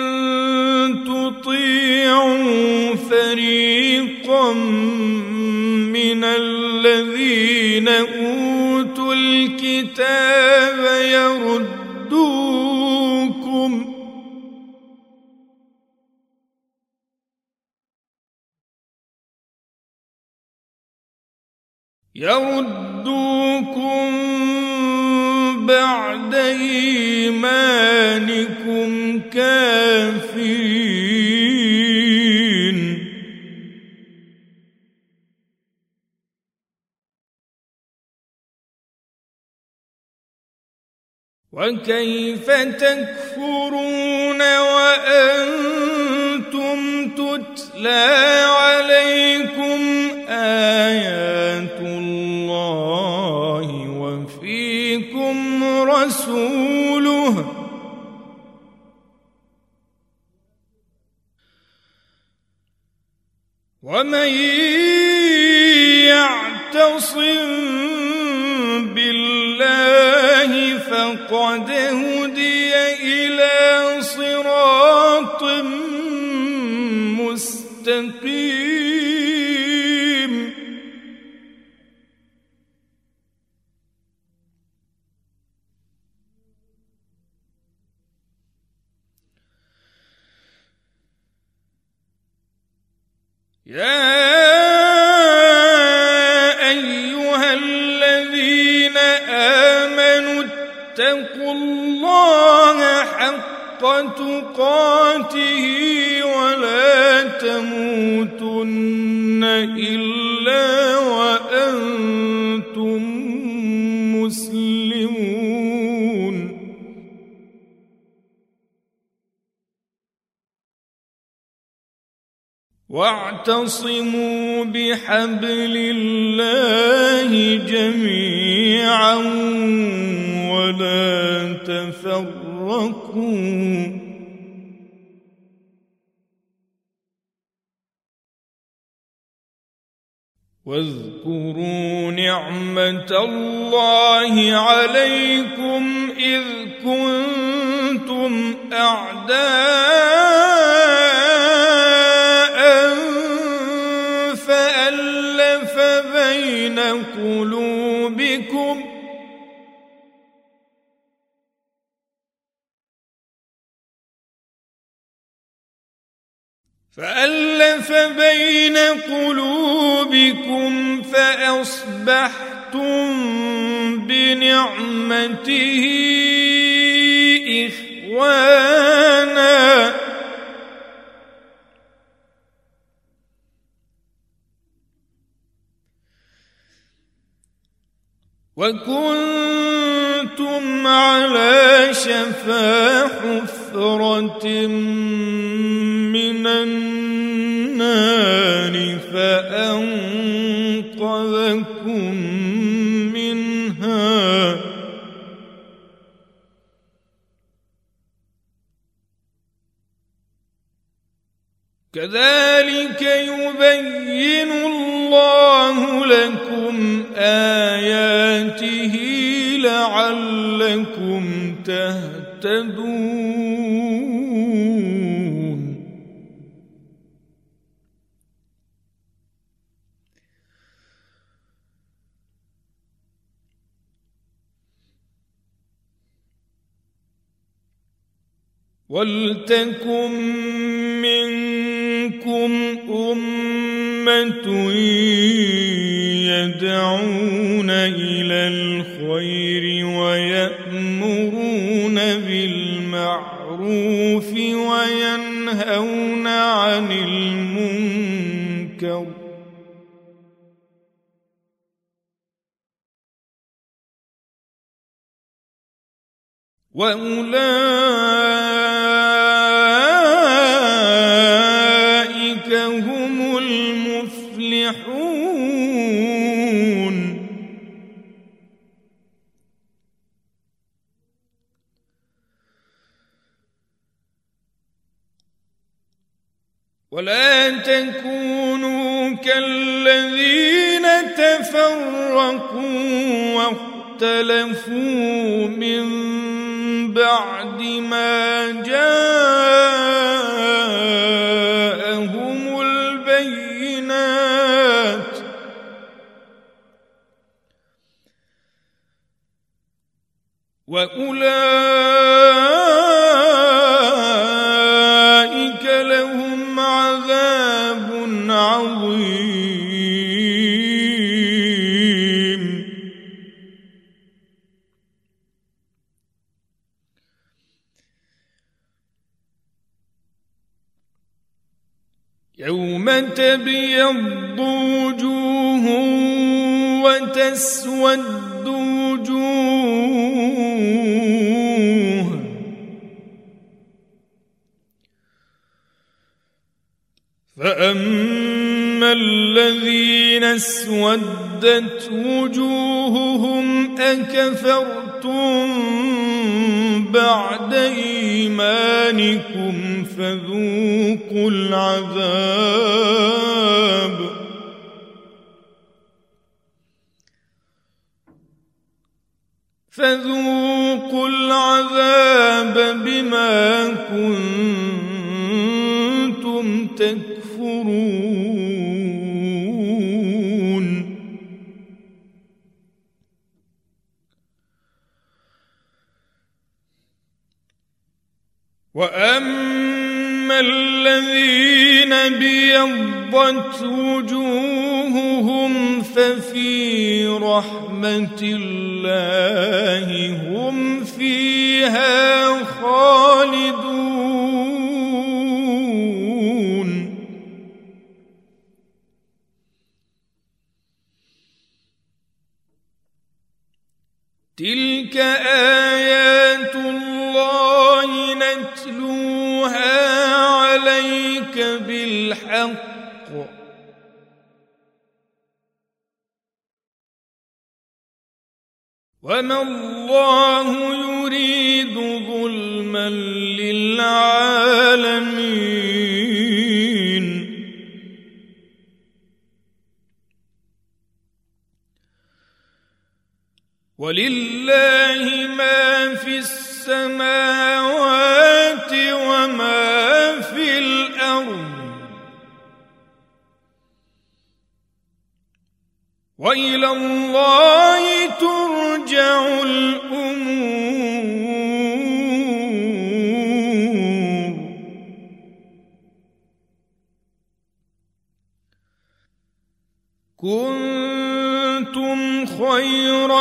تطيعوا فريقا من الذين أوتوا الكتاب يردوكم يردوكم بعد إيمانكم كافرين وكيف تكفرون وأنتم تتلى عليكم آيات الله وفيكم رسوله ومن يعتصم بالله فقد هدي إلى صراط مستقيم يا أيها الذين آمنوا اتقوا الله حق تقاته ولا تموتن إلا وأنتم مسلمون واعتصموا بحبل الله جميعا ولا تفرقوا واذكروا نعمة الله عليكم إذ كنتم أعداء فألف بين قلوبكم فألف بين قلوبكم فأصبحتم بنعمته إخوانا وكنتم على شفا حفرة من النار فأنقذكم منها كذلك يبين الله لكم آياته لعلكم تهتدون. ولتكن منكم أمة يدعون إلى الخير ويأمرون بالمعروف وينهون عن المنكر وأولئك هم المفلحون. ولا تكونوا كالذين تفرقوا واختلفوا من بعد ما جاءهم البينات وأولئك لهم عذاب عظيم. يوم تبيض وجوه وتسود وجوه فأما الذين اسودت وجوههم أكفرتم بعد إيمانكم فذوقوا العذاب فذوقوا العذاب بما كنتم تكفرون. وأما الذين بيضت وجوههم ففي رحمة الله هم فيها خالدون. تلك آيات الله نتلوها عليك بالحق وما الله يريد ظلما للعالمين. ولله ما في السماوات وما في الأرض وإلى الله ترجع الأمور. كنتم خير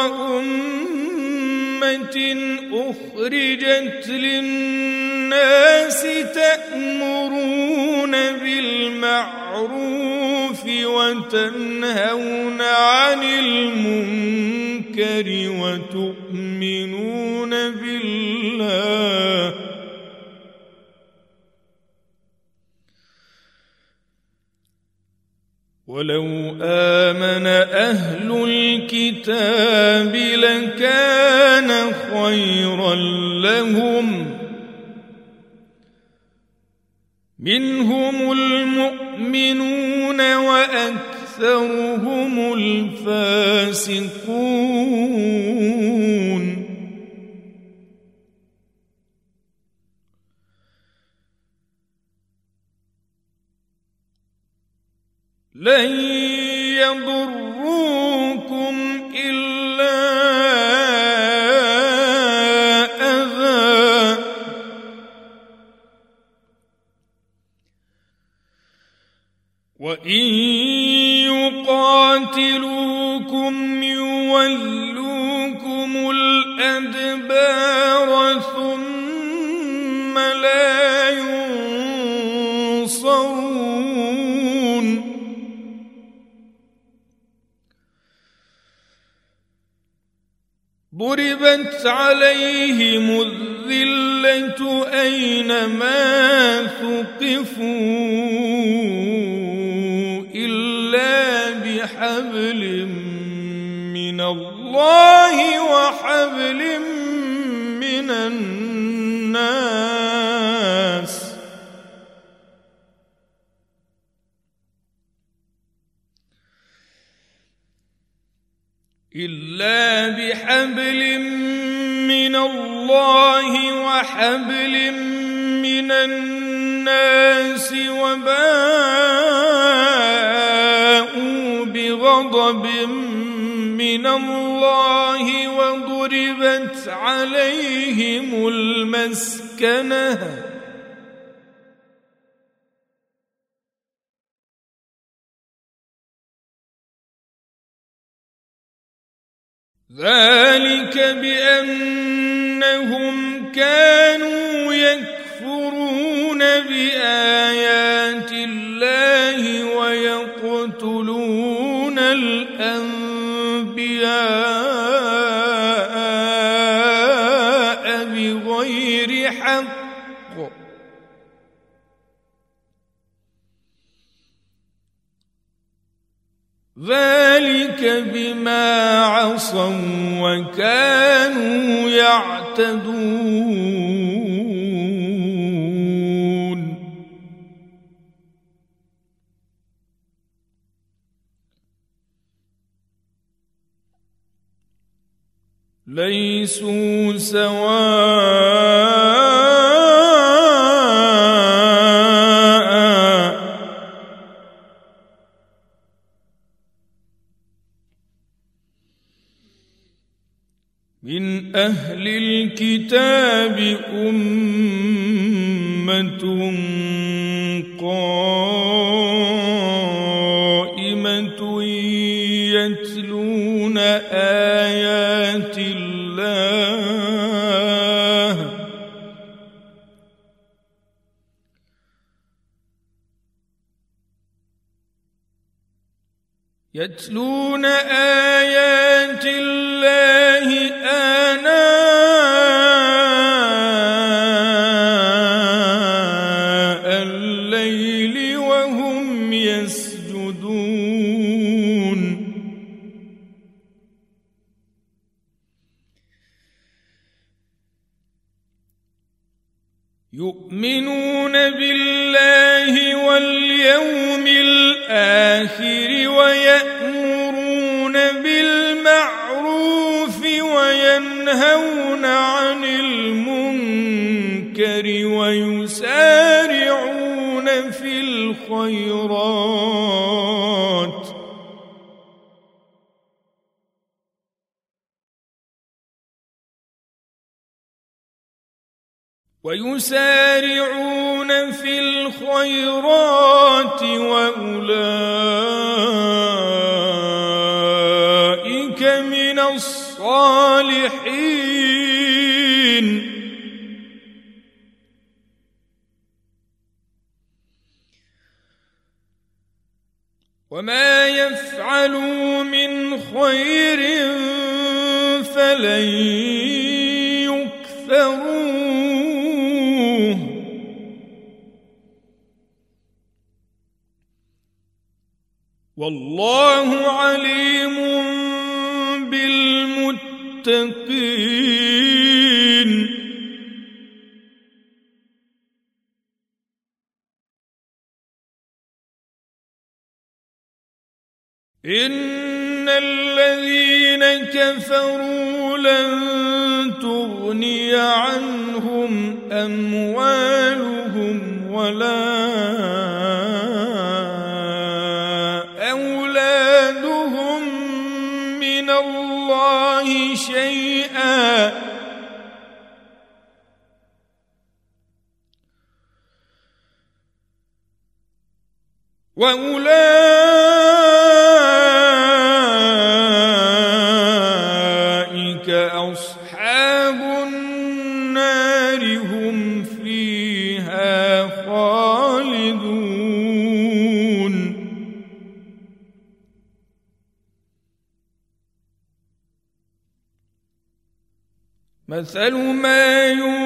أمة أخرجت للناس تأمرون بالمعروف وتنهون عن المنكر وتؤمنون بالله ولو آمن أهل الكتاب لكان خيرا لهم منهم المؤمنون وأكثرهم الفاسقون لن يضروكم إلا أذى وإن يقاتلوكم يولوكم الأدبار ثم لا ينصرون ضربت عليهم الذلة أينما ثقفوا إلا بحبل من الله وحبل من الناس إلا بحبل من الله وحبل من الناس وباءوا بغضب من الله وضربت عليهم المسكنة ذلك بأنهم كانوا يكفرون بآيات الله ويقتلون الأنبياء بغير حق ذلك بما عصوا وكانوا يعتدون ليسوا سواء من أهل الكتاب أمة قائمة يتلون آيات الله يتلون آيات الله آناء الليل وهم يسجدون يؤمنون بالله واليوم الآخر ويأمرون بالمعروف وينهون عن المنكر ويسارعون في الخيرات ويسارعون في الخيرات وأولئك من الصالحين وما يفعلوا من خير فلن يكفروه والله عليم بالمتقين إن الذين كفروا لن تغني عنهم أموالهم ولا أولادهم من الله شيئا وأولئك أصحاب النار هم فيها خالدون. مثل ما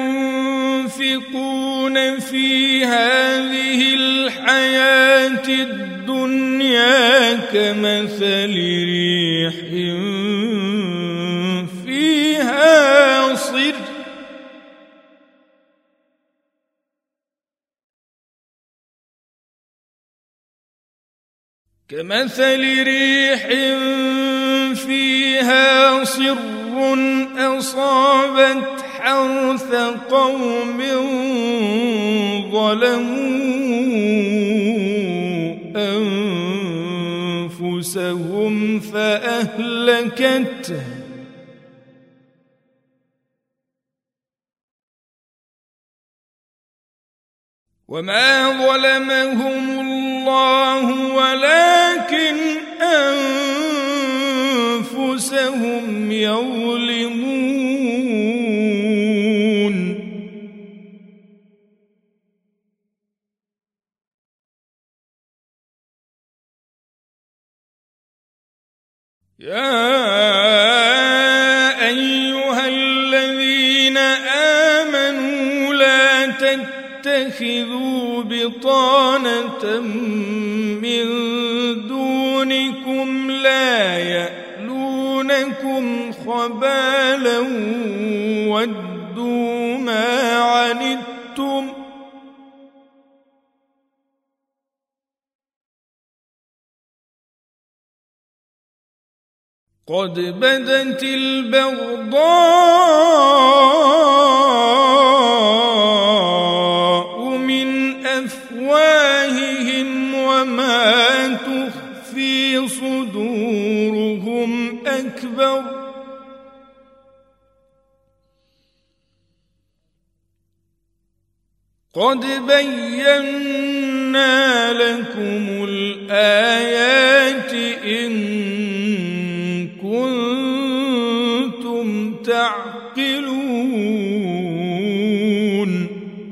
ينفقون في هذه الحياة الدنيا كمثل ريح فيها صر كمثل ريح فيها صر أصابت حرث قوم ظلموا أنفسهم فأهلكته وما ظلمهم الله ولكن أنفسهم يظلمون. يا أيها الذين آمنوا لا تتخذوا بطانة من دونكم لا يألونكم خبالا ودوا ما عنتم قد بدت البغضاء من أفواههم وما تخفي صدورهم أكبر قد بينا لكم الآيات إن كنتم تعقلون.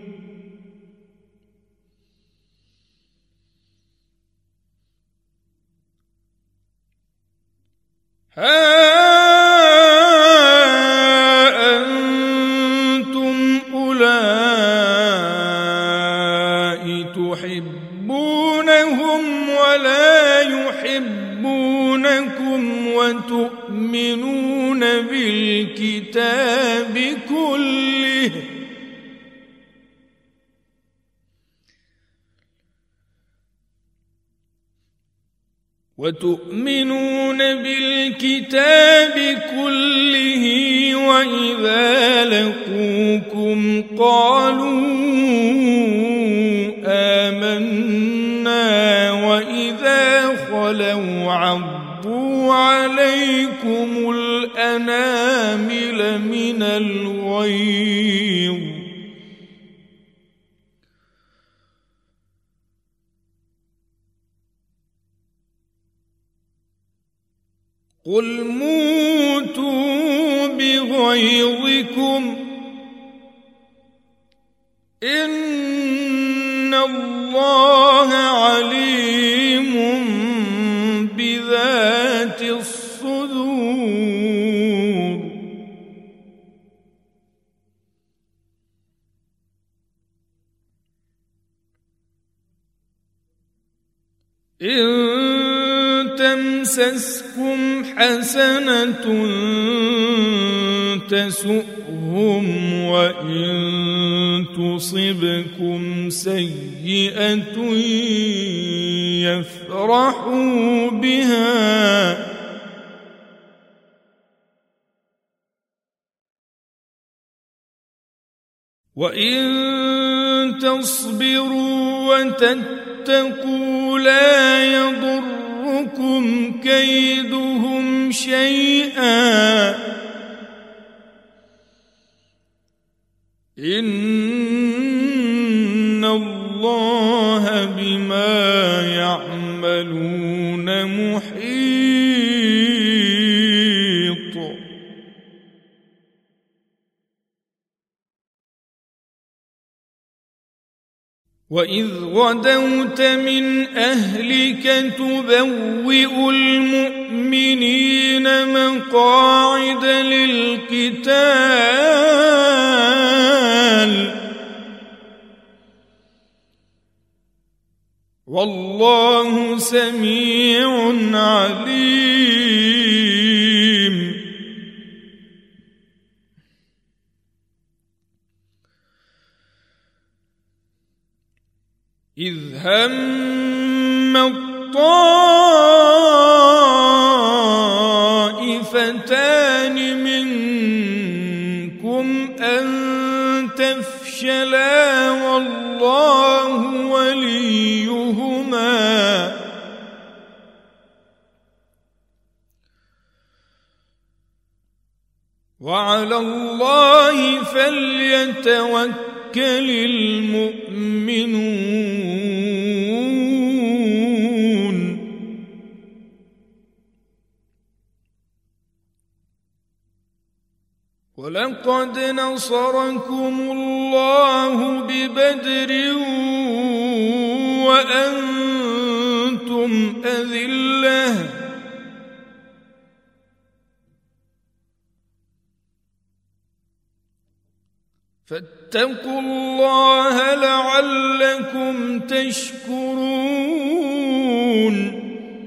ها أنتم أولئك تحبونهم ولا يحبونكم وتؤمنون بالكتاب كله وتؤمنون بالكتاب كله وإذا لقوكم قالوا آمنا وإذا خلوا عضوا عليكم الأنامل من الغيظ قل موتوا بغيظكم إن الله عليم بذات الصدور. إن تمسسكم حسنة تسؤهم وإن تصبكم سيئة يفرحوا بها وإن تصبروا وتتقوا لا يضركم كيدهم شيئا إن الله بما يعملون محيط. وإذ غدوت من أهلك تبوئ المؤمنين مقاعد للقتال والله سميع عليم. إذ هم الطائفتان منكم أن تفشلا والله وليهما وعلى الله فليتوكل المؤمنون. ولقد نصركم الله ببدر وأنتم أذلة فاتقوا الله لعلكم تشكرون.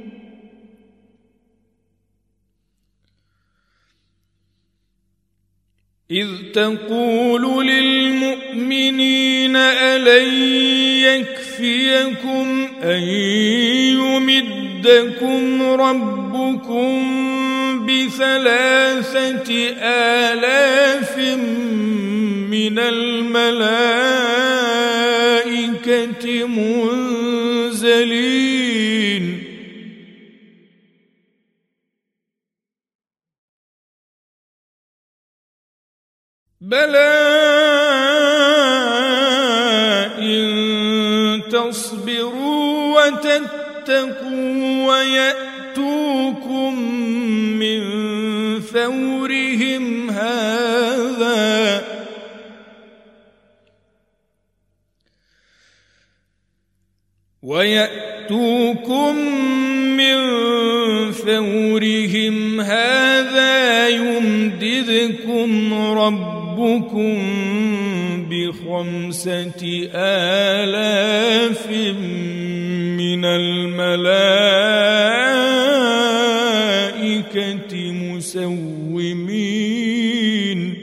إذ تقول للمؤمنين ألن يكفيكم أن يمدكم ربكم بثلاثة آلاف من الملائكة منزلين بلى إن تصبروا وتتقوا ويأتوكم من فورهم هذا ويأتوكم من فورهم هذا يمددكم ربكم بخمسة آلاف من الملائكة مسومين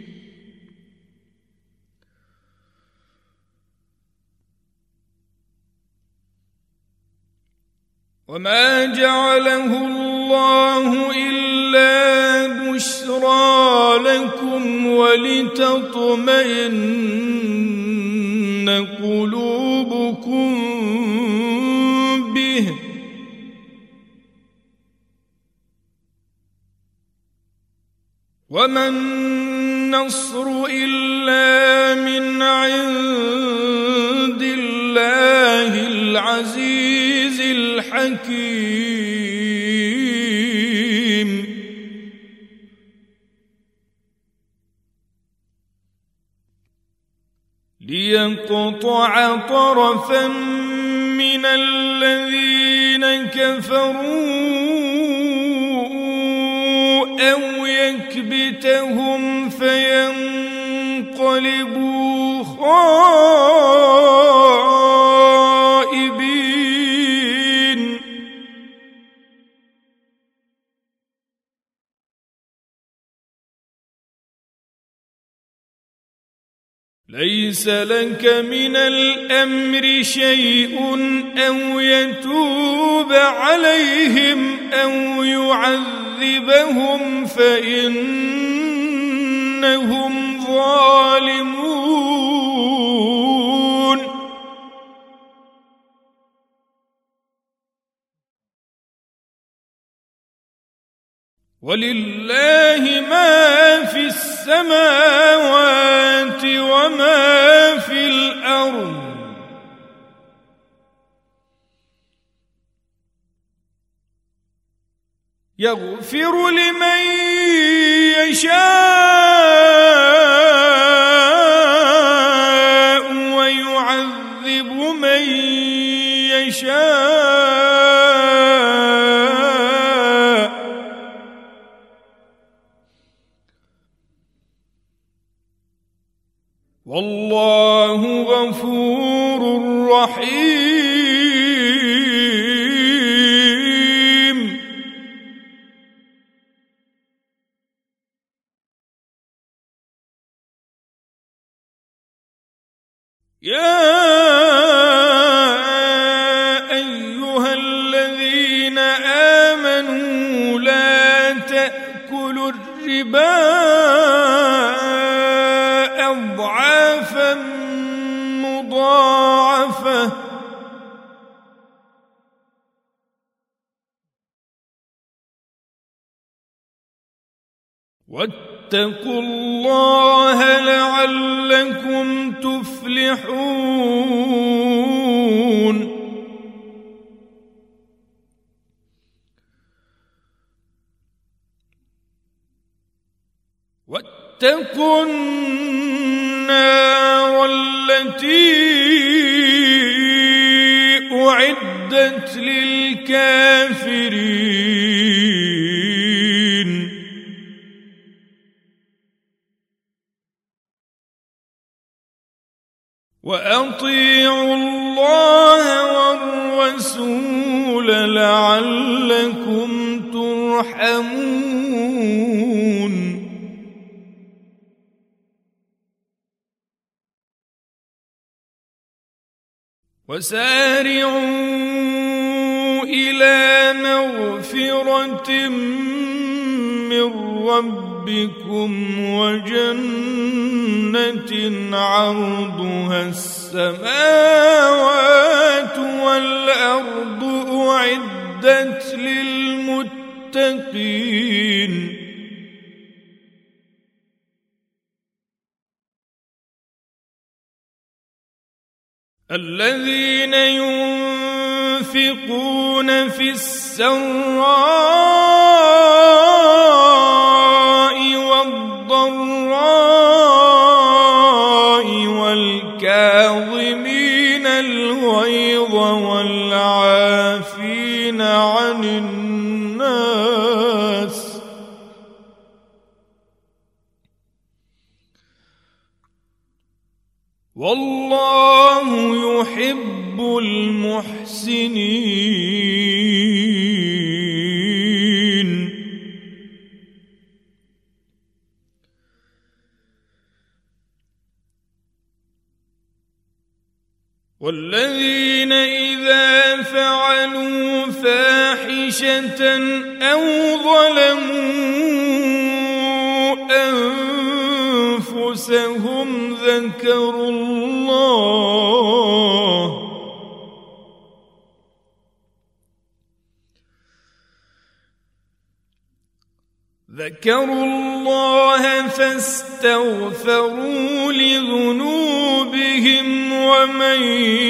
وما جعله الله إلا بشرى لكم ولتطمئن قلوبكم به وما النصر إلا من عند الله العزيز الحكيم. ليقطع طرفا من الذين كفروا أو يكبتهم فينقلبوا خائبين. ليس لك من الأمر شيء أو يتوب عليهم أو يعذبهم فإنهم ظالمون ولله ما في السماوات وما في الأرض يغفر لمن يشاء ويعذب من يشاء والله غفور رحيم يا أيها الذين آمنوا لا تأكلوا الربا أضعافا مضاعفة واتقوا الله لعلكم تفلحون واتقوا النار التي أعدت للكافرين وأطيعوا الله والرسول لعلكم ترحمون وسارعوا إلى مغفرة من ربكم وجنة عرضها السماوات والأرض أعدت للمتقين الذين ينفقون في السراء والضراء والكاظمين الغيظ والعافين عن الناس والله يحب المحسنين والذين إذا فعلوا فاحشة أو ظلموا أنفسهم ذكروا الله ذكروا الله فاستغفروا لذنوبهم ومن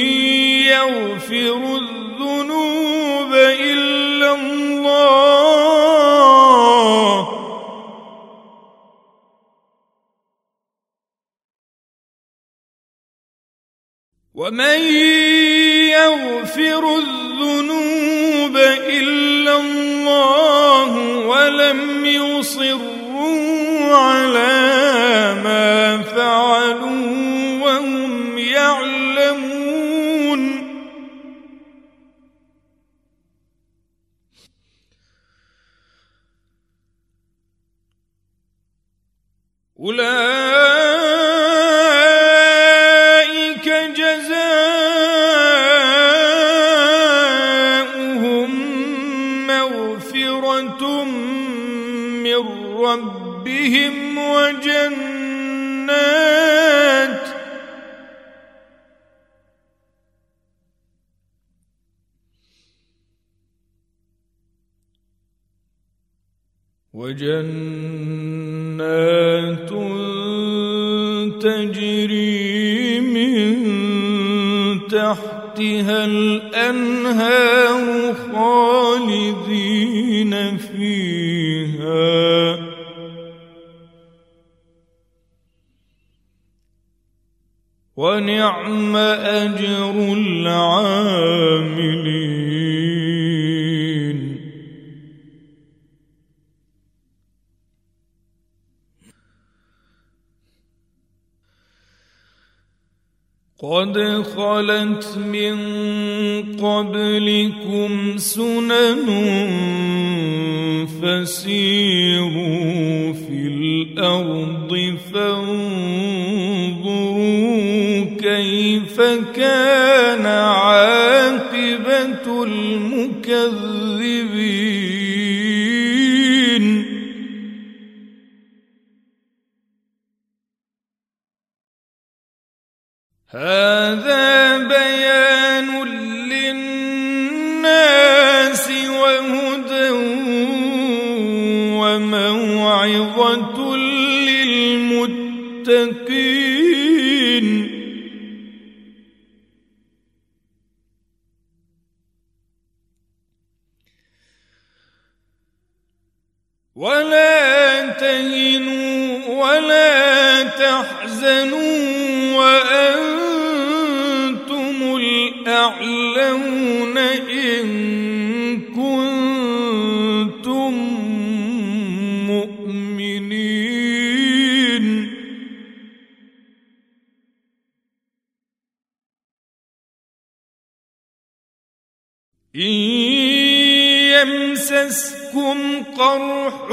يغفر الذنوب إلا الله ومن يغفر الذنوب إلا الله ولم يصروا على ما فعلوا وهم يعلمون أولئك جزاؤهم مغفرة من ربهم وجنات وجنات تجري من تحتها الأنهار خالدين فيها ونعم أجر العاملين. قد خلت من قبلكم سنن فسيروا في الأرض فانظروا كيف كان عاقبة المكذبين. هذا بيان للناس وهدى وموعظة للمتقين. ولا تهنوا ولا تحزنوا وأنتم الأعلون إن كنتم مؤمنين. إن يمسسكم قرح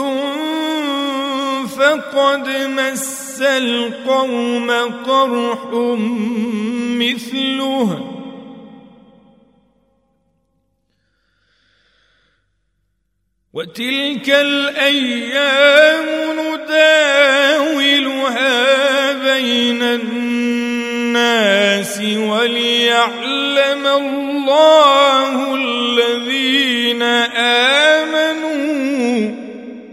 فقد مس القوم قرح مثله وتلك الأيام نداولها بين الناس وليعلم الله الذين آمنوا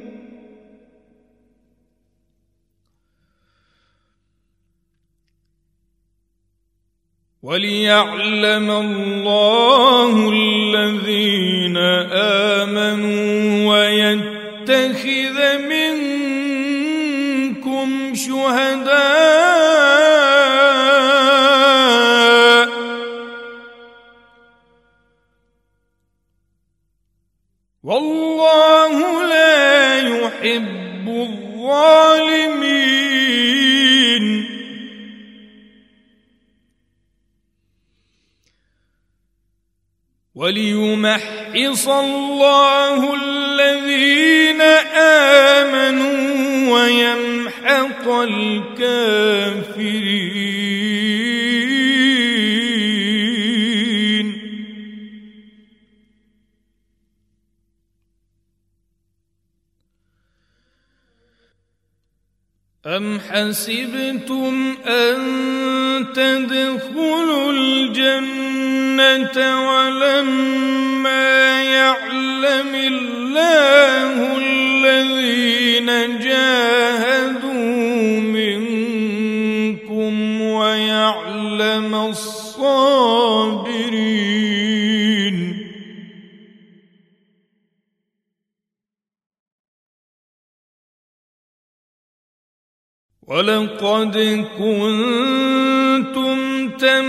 وليعلم الله الذين آمنوا ويتخذ منكم شهداء والله لا يحب الظالمين. وليمحص الله الذين آمنوا ويمحق الكافرين. أم حسبتم أن تدخلوا الجنة ولما يعلم الله الذين جاهدوا منكم ويعلم الصابرين. ولقد كنتم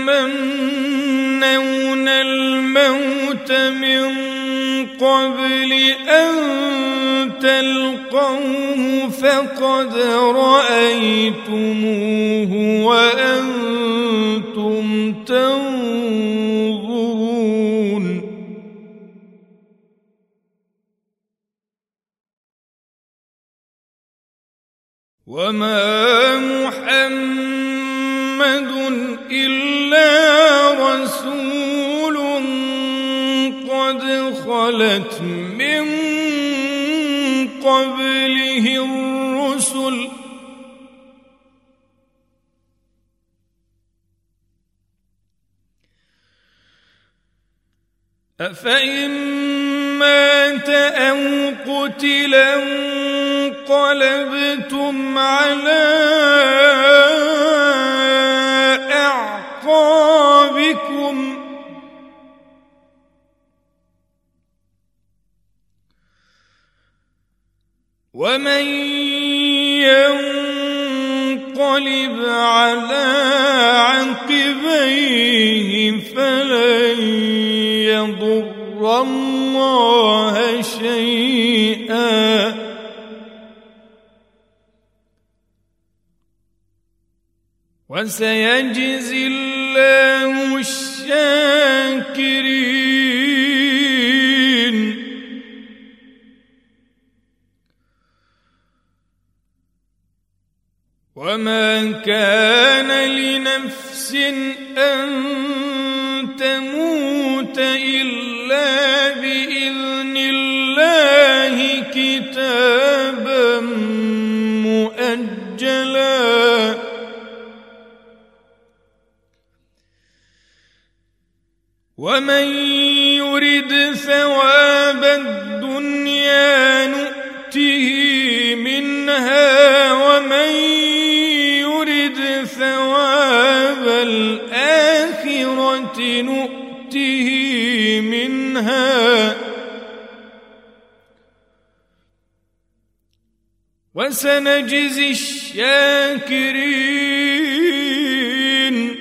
تمنون الموت من قبل أن تلقوه فقد رأيتموه وأنتم تنظرون. وما محمد إلا رسول قد خلت من قبله الرسل أفإن مات أو قتل انقلبتم على أعقابكم ومن ينقلب على عقبيه فلن يضر الله شيئا وسيجزي الله الشاكرين وما كان لنفس أن تموت إلا بإذن الله كتابا مؤجلا ومن يرد ثواب الدنيا نؤته منها ومن يرد ثواب الآخرة نؤته منها وسنجزي الشاكرين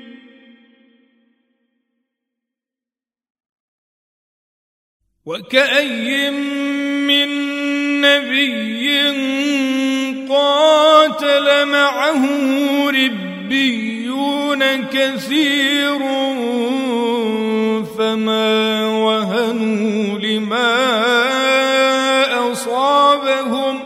وكأي من نبي قاتل معه ربيون كثير فما وهنوا لما أصابهم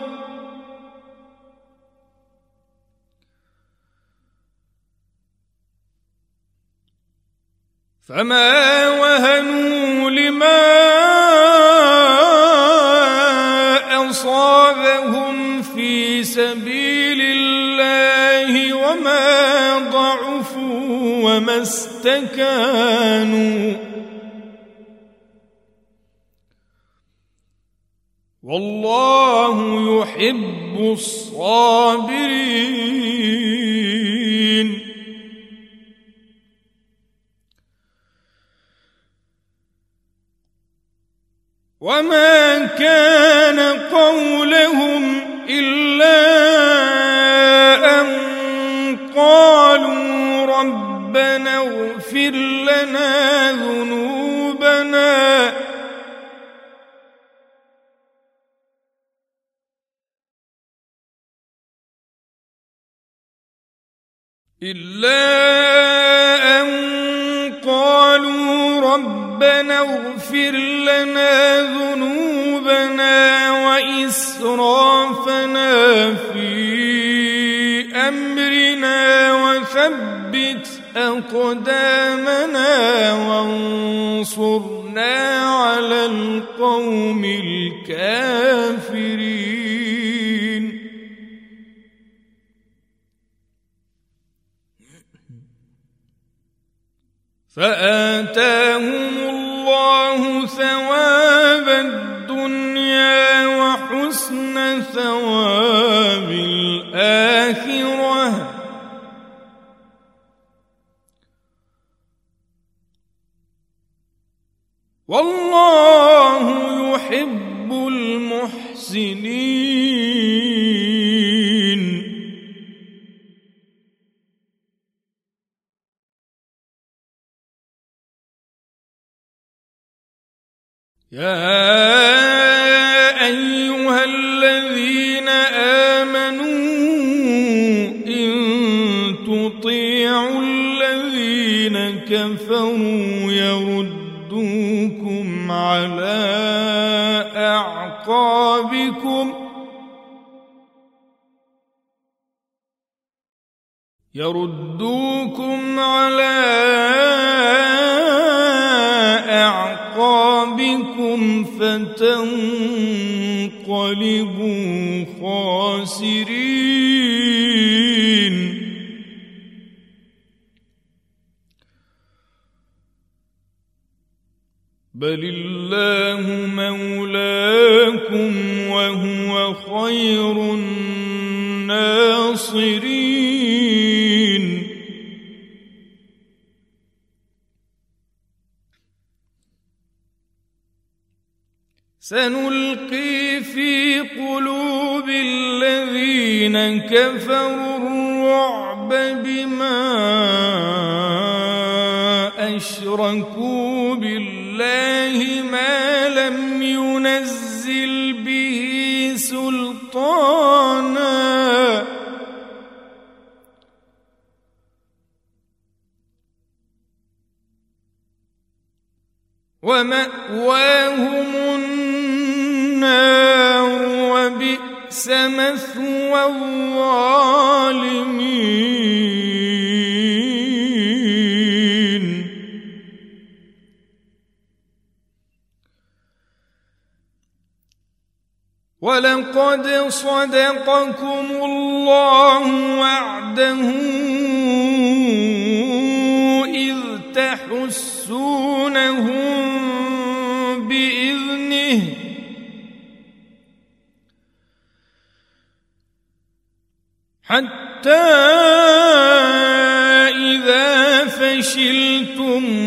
فما وهنوا لما أصابهم في سبيل الله وما ضعفوا وما استكانوا والله يحب الصابرين وما كان قولهم إلا أن قالوا ربنا اغفر لنا ذنوبنا إلا أن قالوا ربنا اغفر لنا ذنوبنا وإسرافنا في أمرنا وثبت أقدامنا وانصرنا على القوم الكافرين فآتاهم الله ثواب الدنيا وحسن ثواب الآخرة والله يحب المحسنين يا أيها الذين آمنوا إن تطيعوا الذين كفروا يردوكم على أعقابكم يردوكم على بل الله مولاكم وهو خير الناصرين. سنلقي في قلوب الذين كفروا الرعب بما أشركوا بالله ما لم ينزل به سلطانا ومأواهم النار وبئس مثوى الظالمين. ولقد صدقكم الله وعده إذ تحسونهم بإذنه حتى إذا فشلتم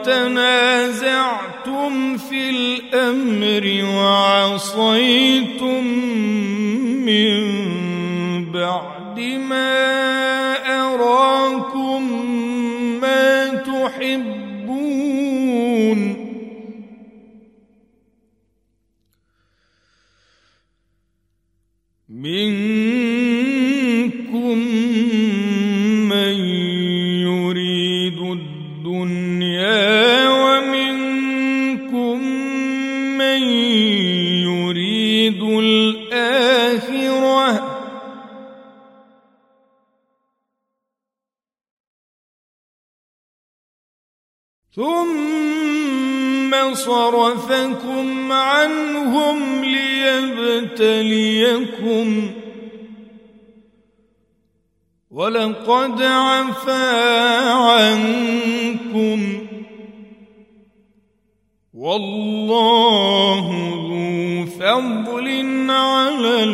وتنازعتم في الأمر وعصيتم من بعد ما أراكم ما تحبون منكم من يريد الدنيا ومنكم من يريد الآخرة ثم صرفكم عنهم ليبتليكم ولقد عفا عنكم والله ذو فضل على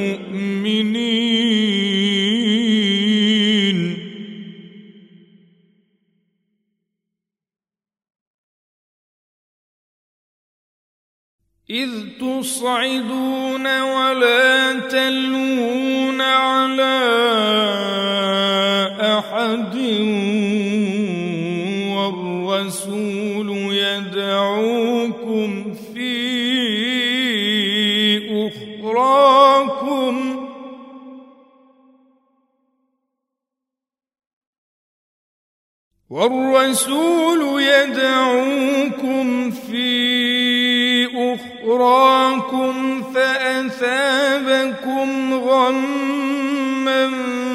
المؤمنين. إذ تصعدون ولا تلوون على أحد والرسول يدعوكم في أخراكم والرسول يدعوكم في أخراكم فأثابكم غما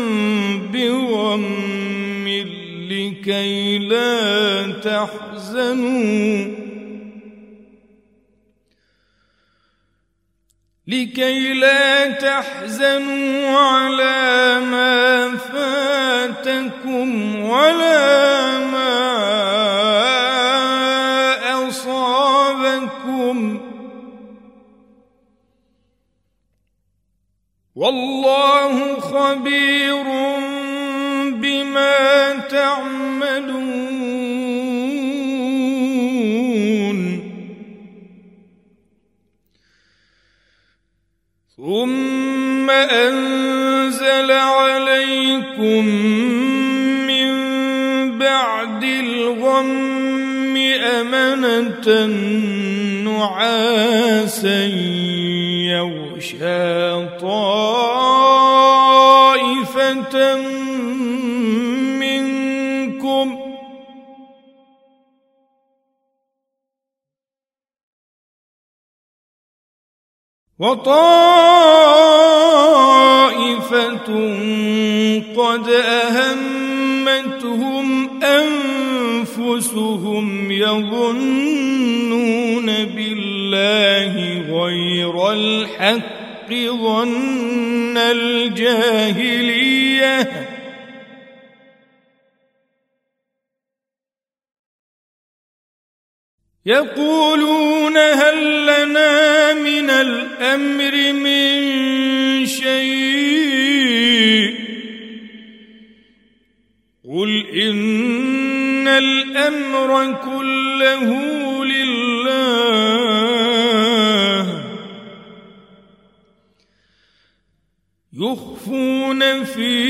بغم لكي لا تحزنوا لكي لا تحزنوا على ما فاتكم ولا ما أصابكم والله خبير بما تعملون. ثم أنزل عليكم من بعد الغم أمنة نعاسا يغشى طائفة منكم وطائفة قد أهمتهم أنفسهم يظنون بالله غير الحق ظن الجاهلية يقولون هل لنا من الأمر من شيء قل إن الأمر كله لله يخفون في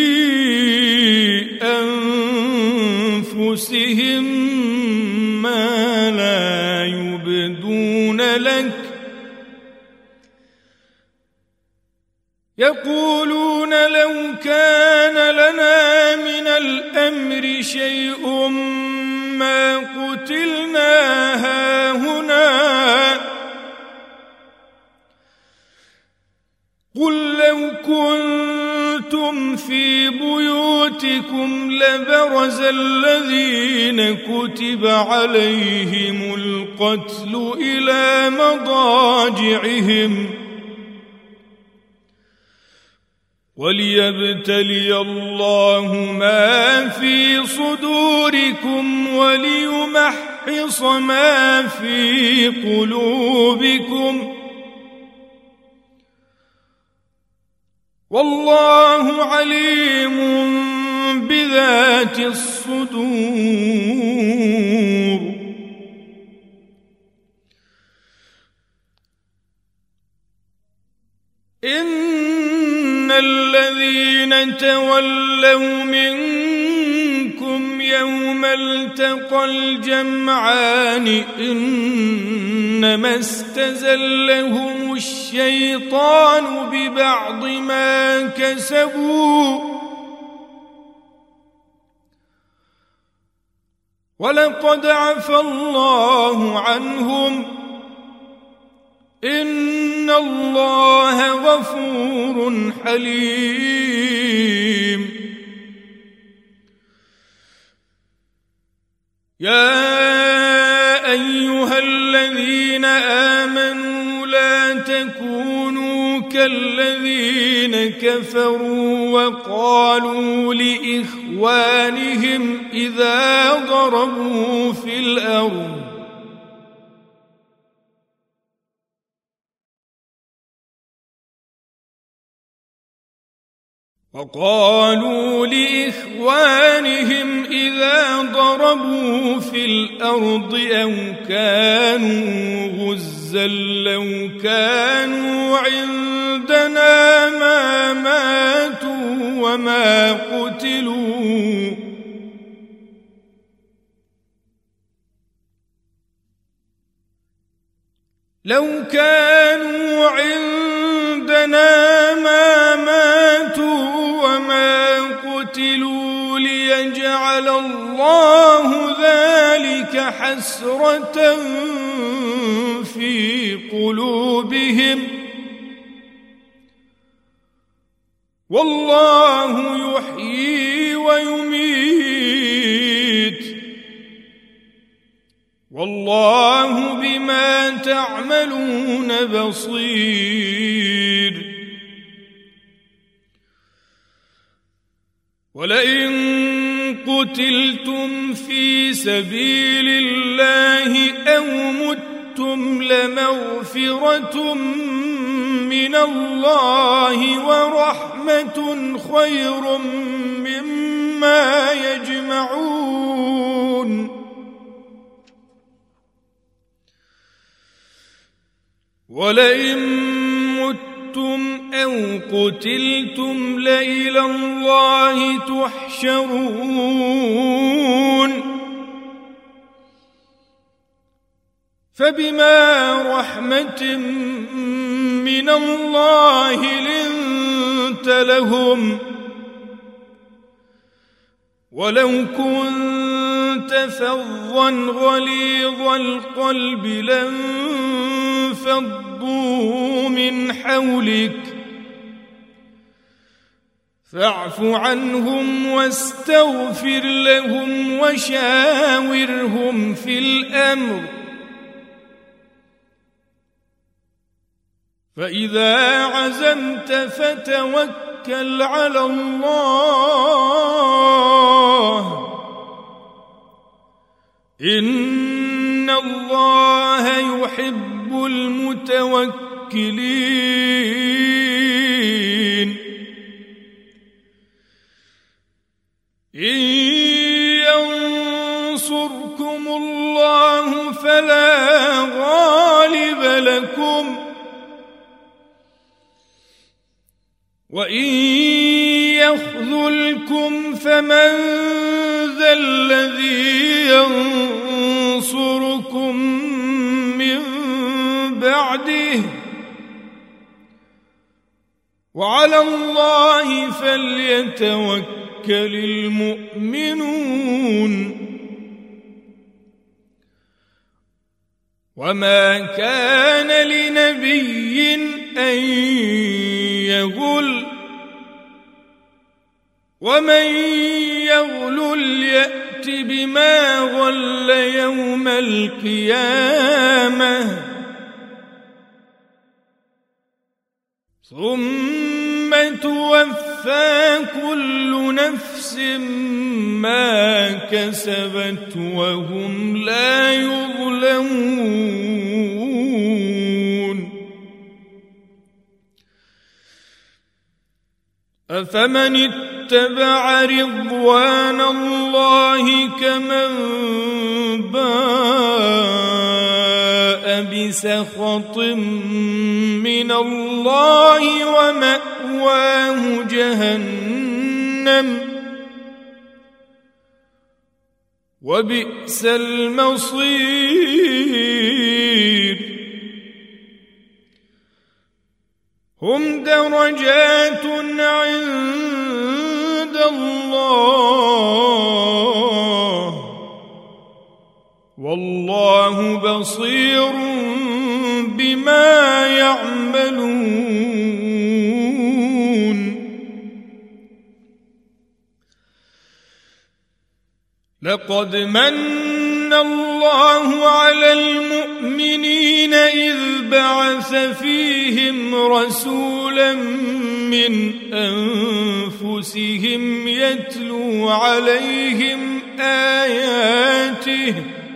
أنفسهم ما لا يبدون لك يقولون لو كان لنا من الأمر شيء ما قتلنا هاهنا قل لو كنتم في بيوتكم لبرز الذين كتب عليهم القتل إلى مضاجعهم وليبتلي الله ما في صدوركم وليمحص ما في قلوبكم والله عليم بذات الصدور إن الذين تولوا منكم يوم التقى الجمعان إنما استزلهم الشيطان ببعض ما كسبوا ولقد عفى الله عنهم إن الله غفور حليم يا أيها الذين آمنوا لا تكونوا كالذين كفروا وقالوا لإخوانهم إذا ضربوا في الأرض وقالوا لإخوانهم إذا ضربوا في الأرض أو كانوا غزا لو كانوا عندنا ما ماتوا وما قتلوا لو كانوا عندنا ما ماتوا وما قتلوا ليجعل الله ذلك حسرة في قلوبهم والله يحيي ويميت والله بما تعملون بصير ولئن قتلتم في سبيل الله أو متم لمغفرة من الله ورحمة خير مما يجمعون ولئن متم أو قتلتم لإلى الله تحشرون فبما رحمة من الله لنت لهم ولو كنت فظا غليظ القلب لانفضوا من حولك فاعف عنهم واستغفر لهم وشاورهم في الأمر فإذا عزمت فتوكل على الله إن الله يحب المتوكلين إن ينصركم الله فلا غالب لكم وإن يخذلكم فمن ذا الذي ينصركم من بعده وعلى الله فليتوكل المؤمنون وما كان لنبي أن يغل ومن يغلل يأت بما غل يوم القيامة ثم توفى كل نفس ما كسبت وهم لا يظلمون أفمن اتبع رضوان الله كمن باء بسخط من الله ومأواه جهنم وبئس المصير هم درجات عند الله والله بصير بما يعملون لقد من الله على المؤمنين إذ بعث فيهم رسولا من أنفسهم يتلو عليهم آياته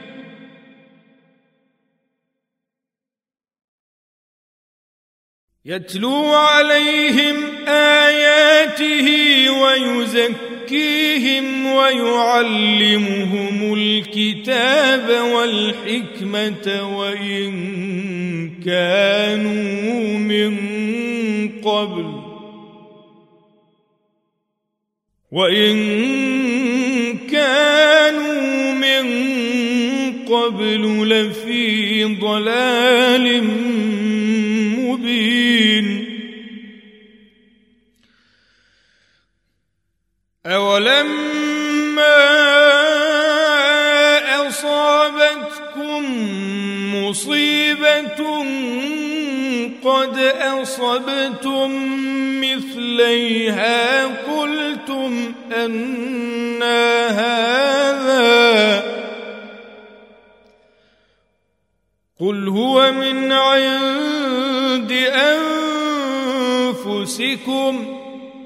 يتلو عليهم آياته ويزكيهم ويعلمهم الكتاب والحكمة وإن كانوا من قبل وإن كانوا من قبل لفي ضلال مبين أولما أصابتكم مصيبة قد أصبتم مثليها قلتم أنى هذا قل هو من عند أنفسكم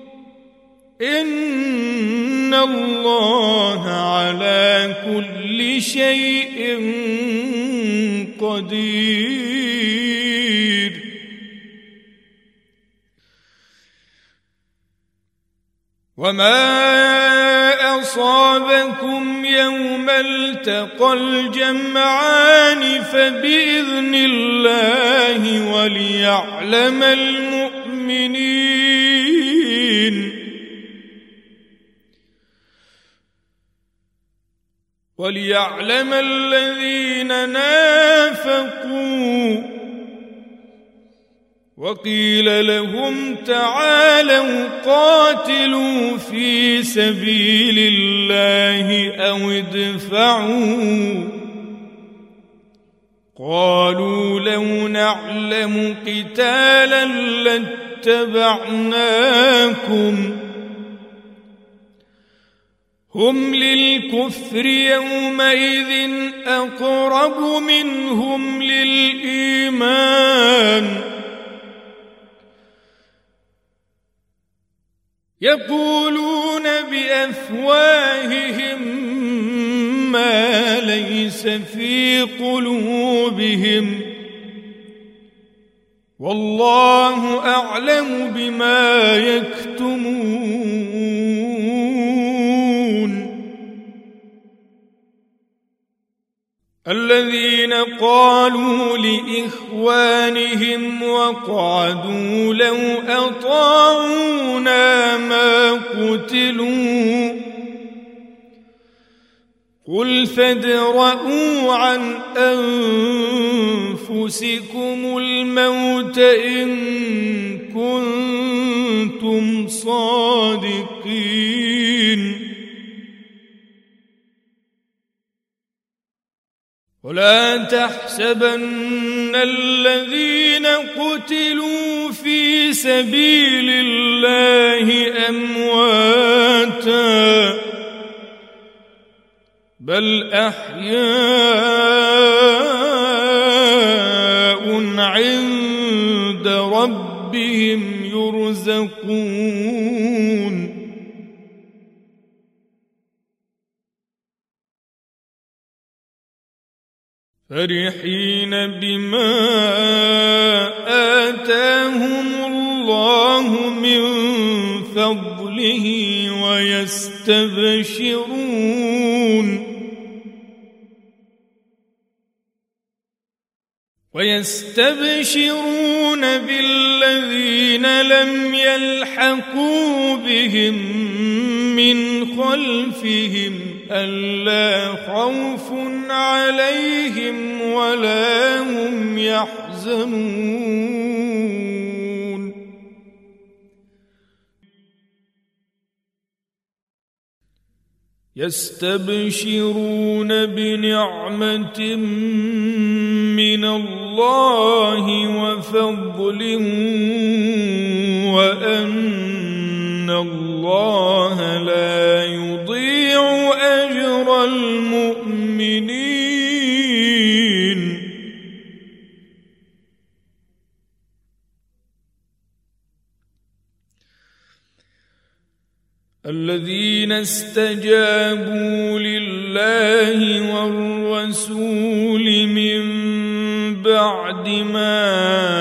إن الله على كل شيء قدير وما أصابكم يوم التقى الجمعان فبإذن الله وليعلم المؤمنين وليعلم الذين نافقوا وقيل لهم تعالوا قاتلوا في سبيل الله أو ادفعوا قالوا لو نعلم قتالا لاتبعناكم هم للكفر يومئذ أقرب منهم للإيمان يقولون بأفواههم ما ليس في قلوبهم والله أعلم بما يكتمون. الذين قالوا لإخوانهم وقعدوا لو أطاعونا ما قتلوا قل فادرءوا عن أنفسكم الموت إن كنتم صادقين. ولا تحسبن الذين قتلوا في سبيل الله أمواتا بل أحياء عند ربهم يرزقون. فرحين بما آتاهم الله من فضله ويستبشرون ويستبشرون بالذين لم يلحقوا بهم من خلفهم ألا خوف عليهم ولا هم يحزنون. يستبشرون بنعمة من الله وفضل وأن الله لا يضيع أجر المؤمنين. الذين استجابوا لله والرسول من بعد ما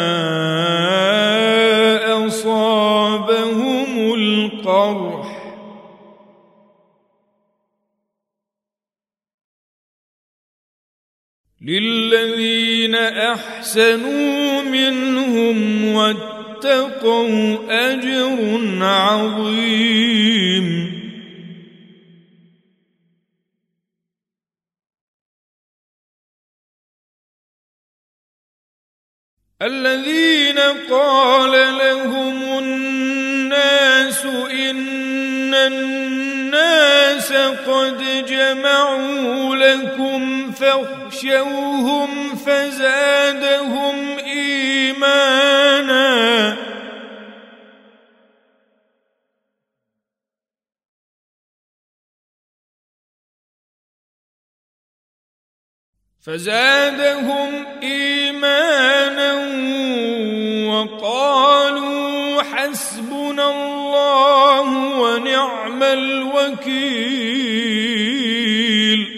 أصابهم القرح للذين أحسنوا منهم واتقوا أجر عظيم. الذين قال لهم الناس إن الناس قد جمعوا لكم فاخشوهم فزادهم إيمانا فزادهم إيمانا وقالوا حسبنا الله ونعم الوكيل.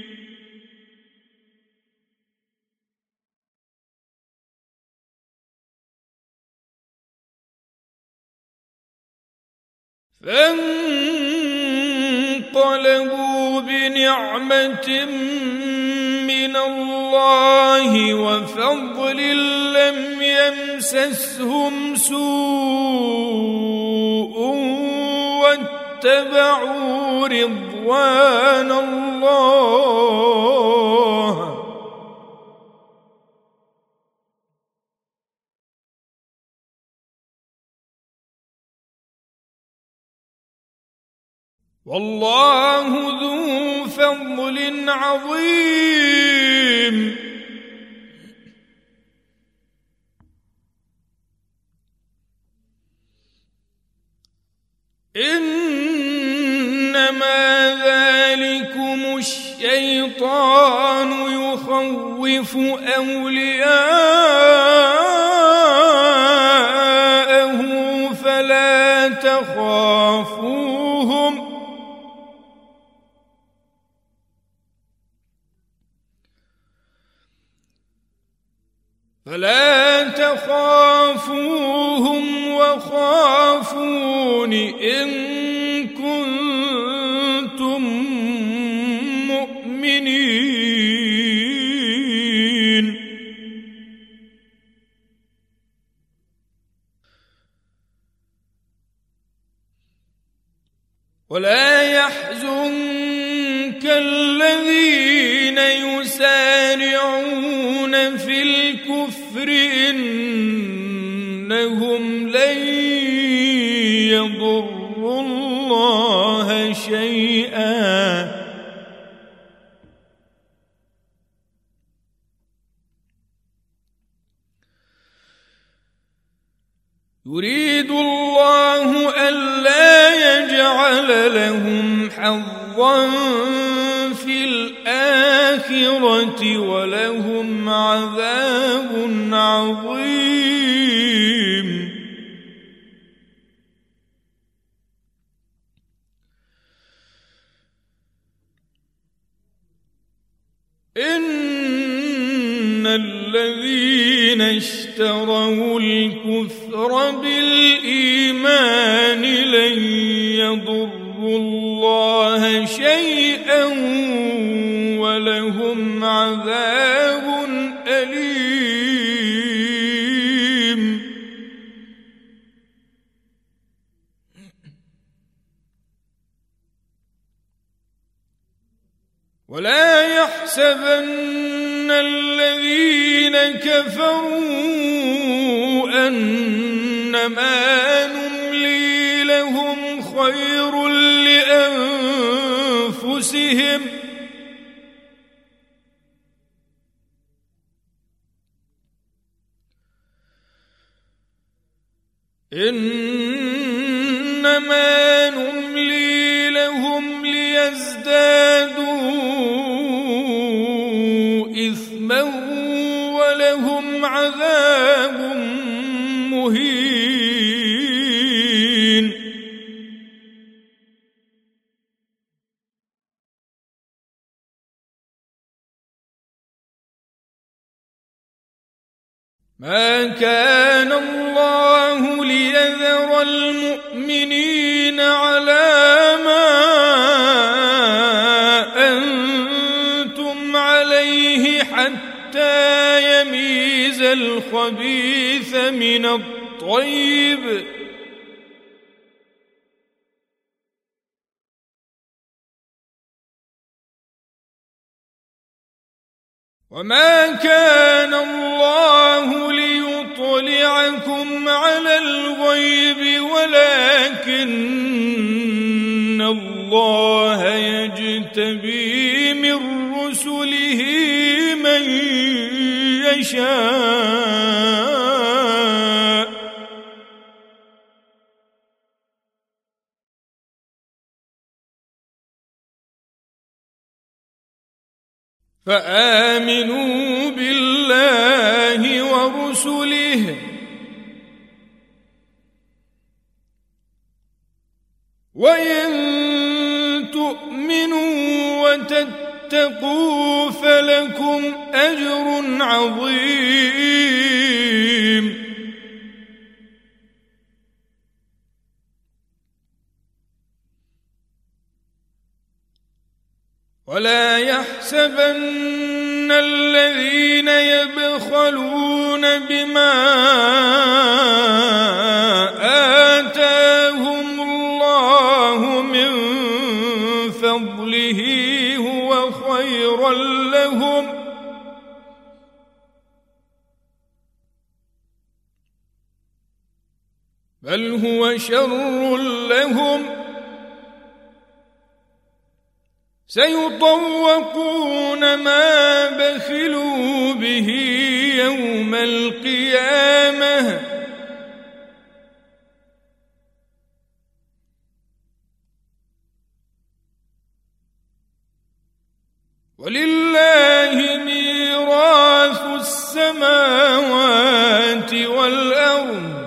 فانقلبوا بنعمة من الله وفضل لم يمسسهم سوء واتبعوا رضوان الله والله ذو فضل عظيم. إنما ذلكم الشيطان يخوف أولياءه فلا تخافوهم فلا تخافوهم وخافون إن كنتم مؤمنين. ولا يحزنك الذين يسارعون في الكفر إنهم لن يضروا الله شيئا يريد الله ألا يجعل لهم حظا في الآخرة ولهم عذاب عظيم. إن الذين اشتروا الكفر بالإيمان لن يضروا الله شيئا ولهم عذاب أليم. ولا يحسبن الذين كفروا أنما نملي لهم خير لأنفسهم إنما نملي لهم ليزدادوا إثما ولهم عذاب مهين. ما كان الله ليذر المؤمنين على ما أنتم عليه حتى يميز الخبيث من الطيب وما كان الله ليطلعكم على الغيب ولكن الله يجتبي من رسله من يشاء فآمنوا بالله ورسله وإن تؤمنوا وتتقوا فلكم أجر عظيم. ولا يحسبن الذين يبخلون بما آتاهم الله من فضله هو خيرا لهم بل هو شر لهم سيطوقون ما بخلوا به يوم القيامة ولله ميراث السماوات والأرض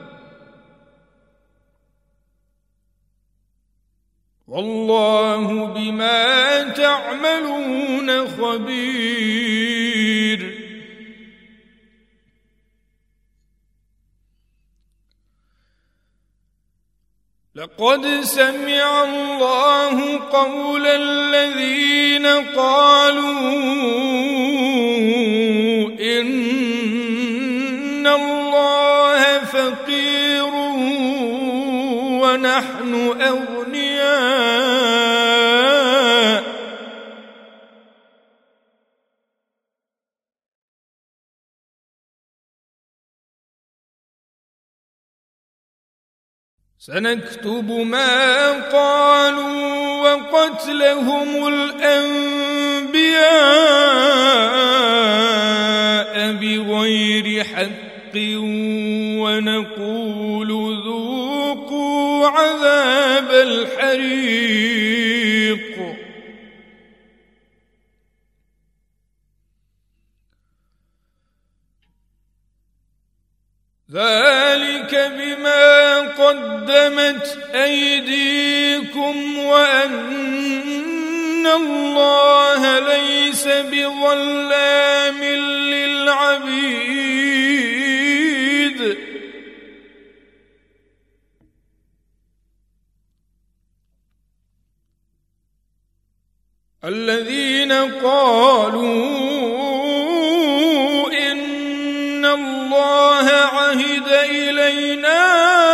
والله بما تعملون خبير. لقد سمع الله قول الذين قالوا إن الله فقير ونحن أغنياء سنكتب ما قالوا وقتلهم الأنبياء بغير حق ونقول ذوقوا عذاب الحريق ذلك بما قدمت أيديكم وأن الله ليس بظلام للعبيد الذين قالوا إن الله عهد إلينا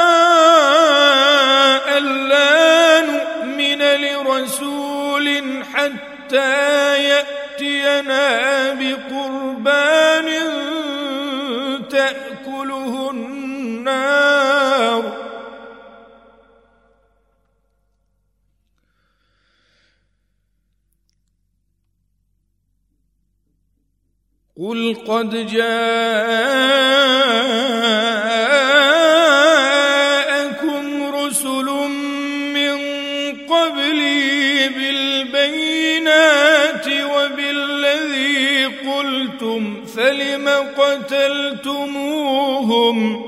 ألا نؤمن لرسول حتى يأتينا بقربان تأكله النار قل قد جاءكم رسل من قبلي بالبينات وبالذي قلتم فلم قتلتموهم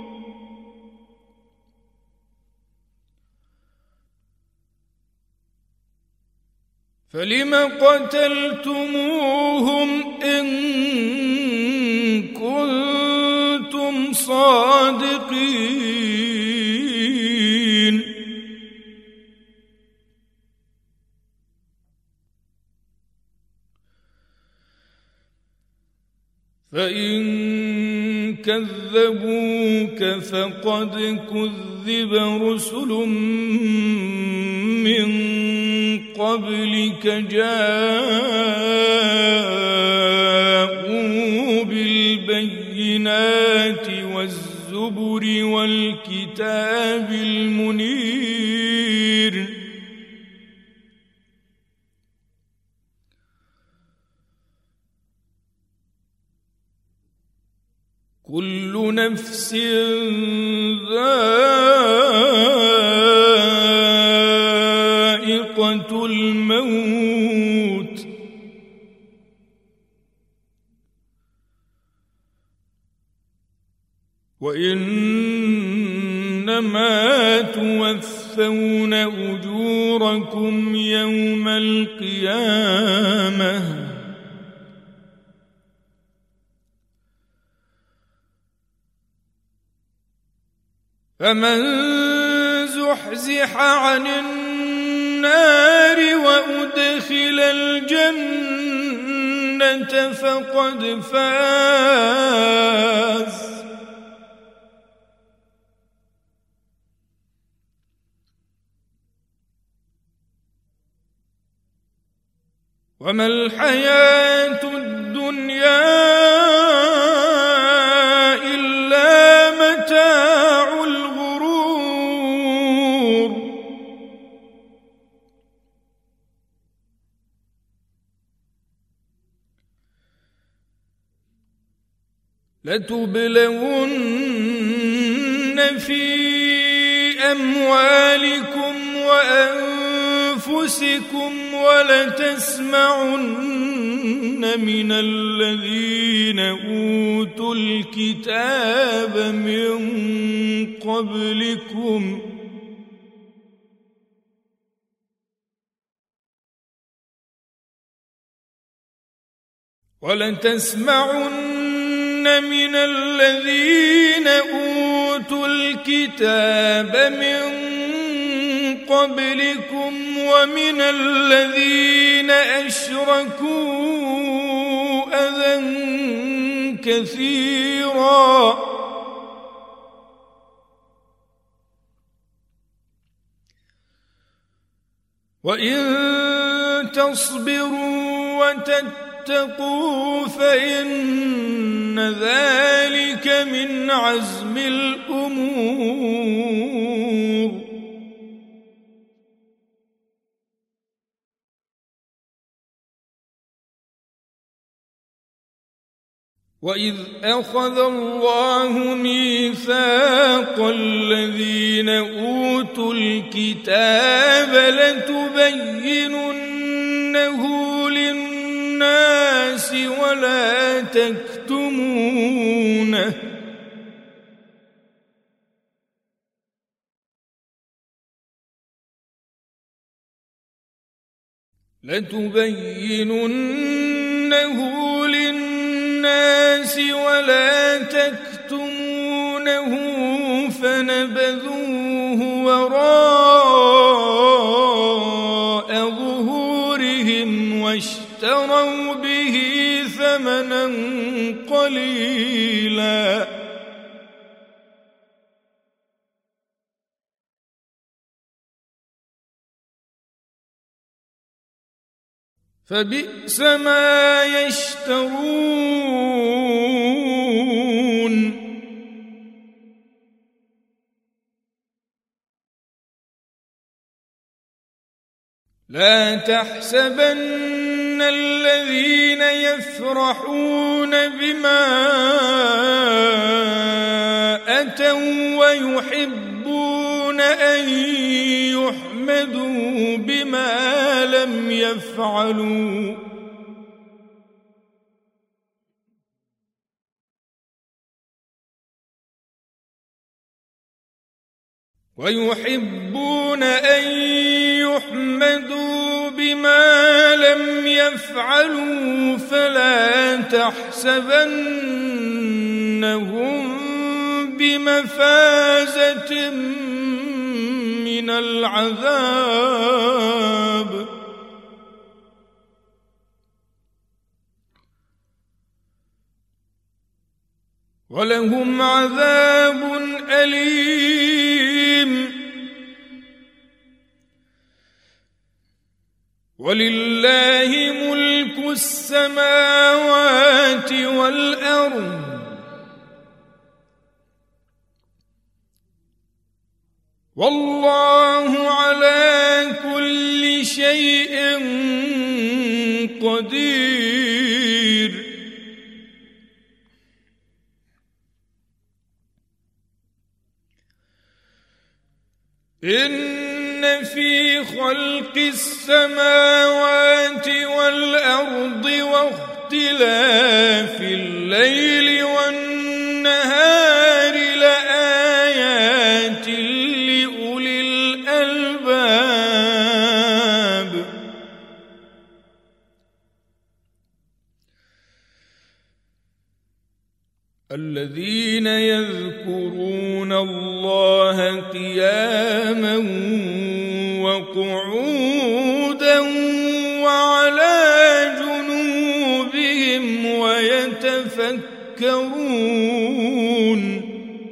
فلم قتلتموهم إن كنتم صادقين فإن كذبوك فقد كذب رسل من قبلك جاءوا بالبينات والزبر والكتاب المنير كل نفس ذائقة الموت وإنما توفون أجوركم يوم القيامة فمن زحزح عن النار وأدخل الجنة فقد فاز وما الحياة الدنيا إلا متاع الغرور لتبلون في أموالكم وأنفسكم ولتسمعن من الذين أوتوا الكتاب من قبلكم ولتسمعن من الذين أوتوا الكتاب من قبلكم ومن الذين أشركوا أذى كثيرا وإن تصبروا وتتقوا فإن ذلك من عزم الأمور وإذ أخذ الله ميثاق الذين أوتوا الكتاب لتبيننه للناس ولا تكتمونه لتبيننه للناس ولا تكتمونه فنبذوه وراء ظهورهم واشتروا به ثمنا قليلا فبئس ما يشترون لا تحسبن الذين يفرحون بما أتوا ويحبون أن يحمدوا بما لم يفعلوا ويحبون أن يحمدوا بما لم يفعلوا فلا تحسبنهم بمفازة من العذاب ولهم عذاب أليم ولله ملك السماوات والأرض والله على كل شيء قدير إن في خلق السماوات والأرض واختلاف الليل والنهار لآيات لأولي الألباب الذين يذكرون الله قياما وقعودا وعلى جنوبهم ويتفكرون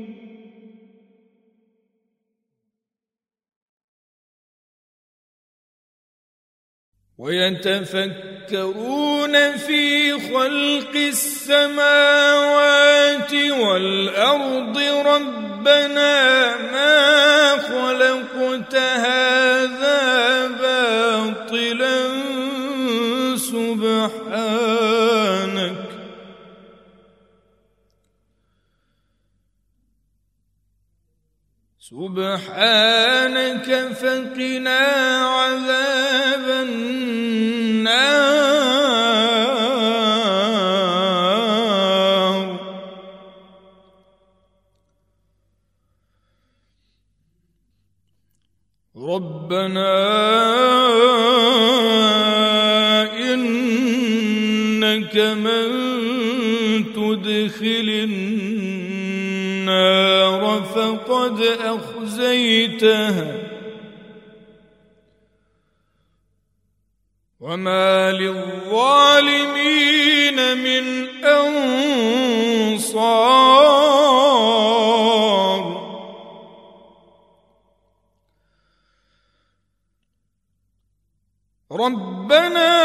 ويتفكرون في خلق السماوات والأرض ربنا ما خلقت هذا باطلا سبحانك سبحانك فقنا عذاب النار ربنا إنك من تدخل النار فقد أخزيته وما للظالمين من أنصار ربنا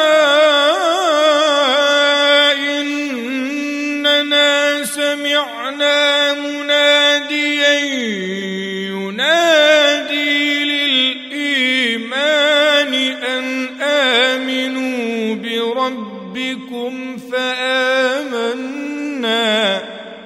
إننا سمعنا مناديا ينادي للإيمان أن آمنوا بربكم فآمنا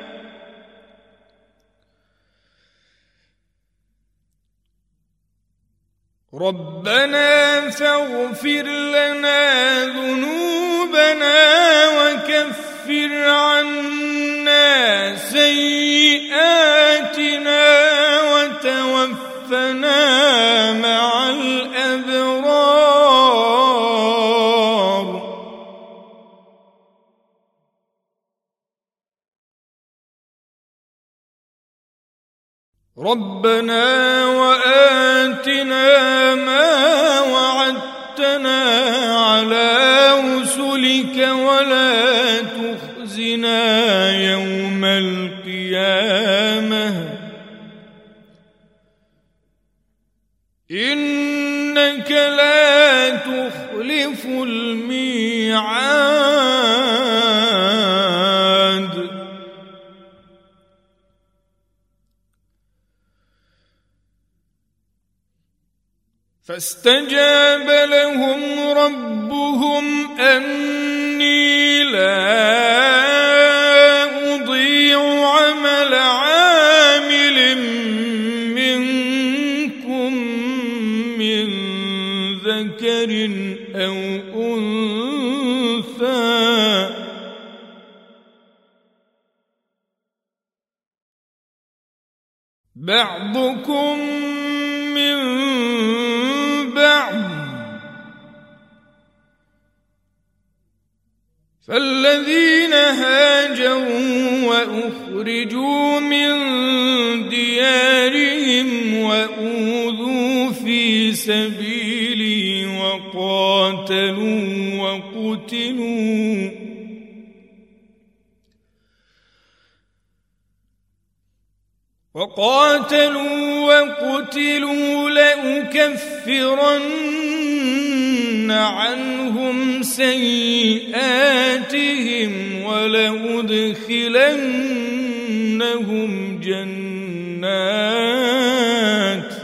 ربنا فاغفر لنا ذنوبنا وكفر عنا سيئاتنا وتوفنا مع الأبرار ربنا وآتنا ما وعدتنا على رسلك ولا تخزنا يوم القيامة إنك لا تخلف الميعاد فاستجاب لهم ربهم أني لا أضيع عمل عامل منكم من ذكر أو أنثى بعضكم من فالذين هاجروا وأخرجوا من ديارهم وأوذوا في سبيلي وقاتلوا وقتلوا وقاتلوا وقتلوا لأكفرن عنهم سيئاتهم ولأدخلنهم جنات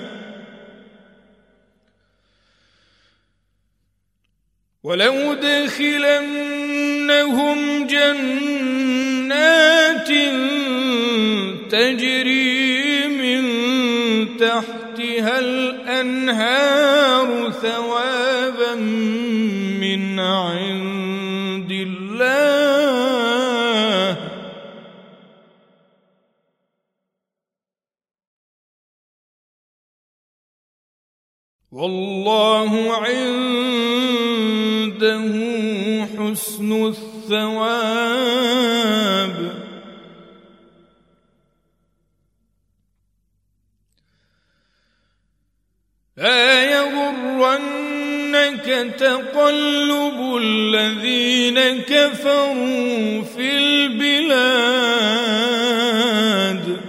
ولأدخلنهم جنات تجري من تحتها الأنهار ثوابا من عند الله والله عنده حسن الثواب لا يغرنك تقلب الذين كفروا في البلاد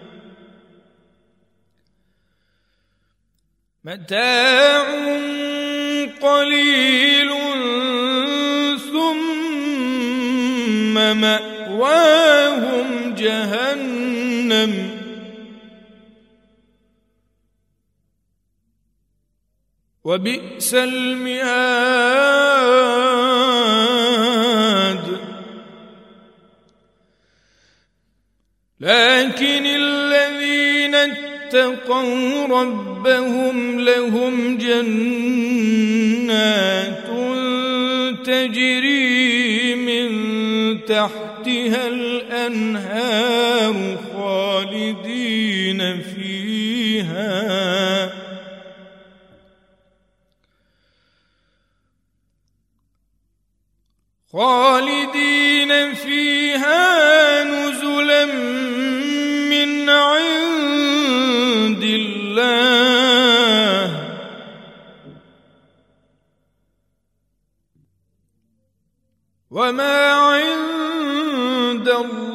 متاع قليل ثم مأواهم جهنم وبئس المهاد لكن الذين اتقوا ربهم لهم جنات تجري من تحتها الأنهار خالدين فيها خالدين فيها نزلا من عند الله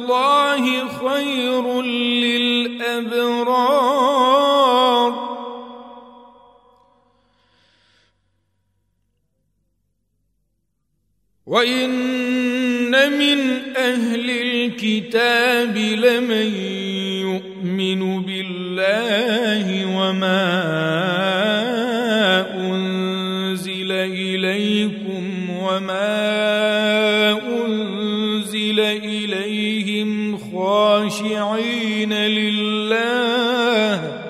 الله خير للأبرار وإن من أهل الكتاب لمن يؤمن بالله وما أنزل إليكم وما أنزل إليهم خاشعين لله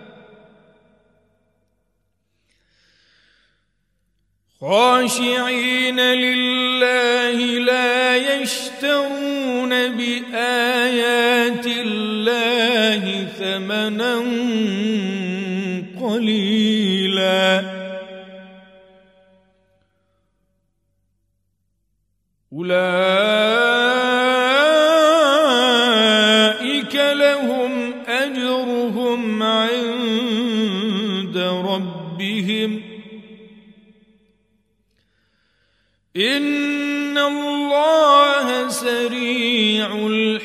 خاشعين لله لا يشترون بآيات الله ثمنا قليلا أولئك لهم أجرهم عند ربهم إن الله سريع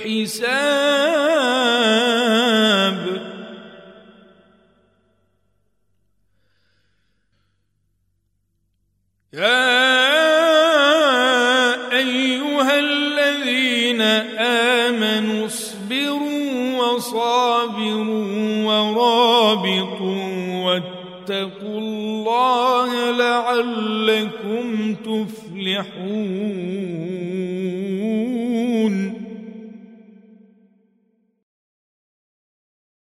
الحساب يا أيها الذين آمنوا اصبروا وصابروا ورابطوا واتقوا الله لعلكم تفلحون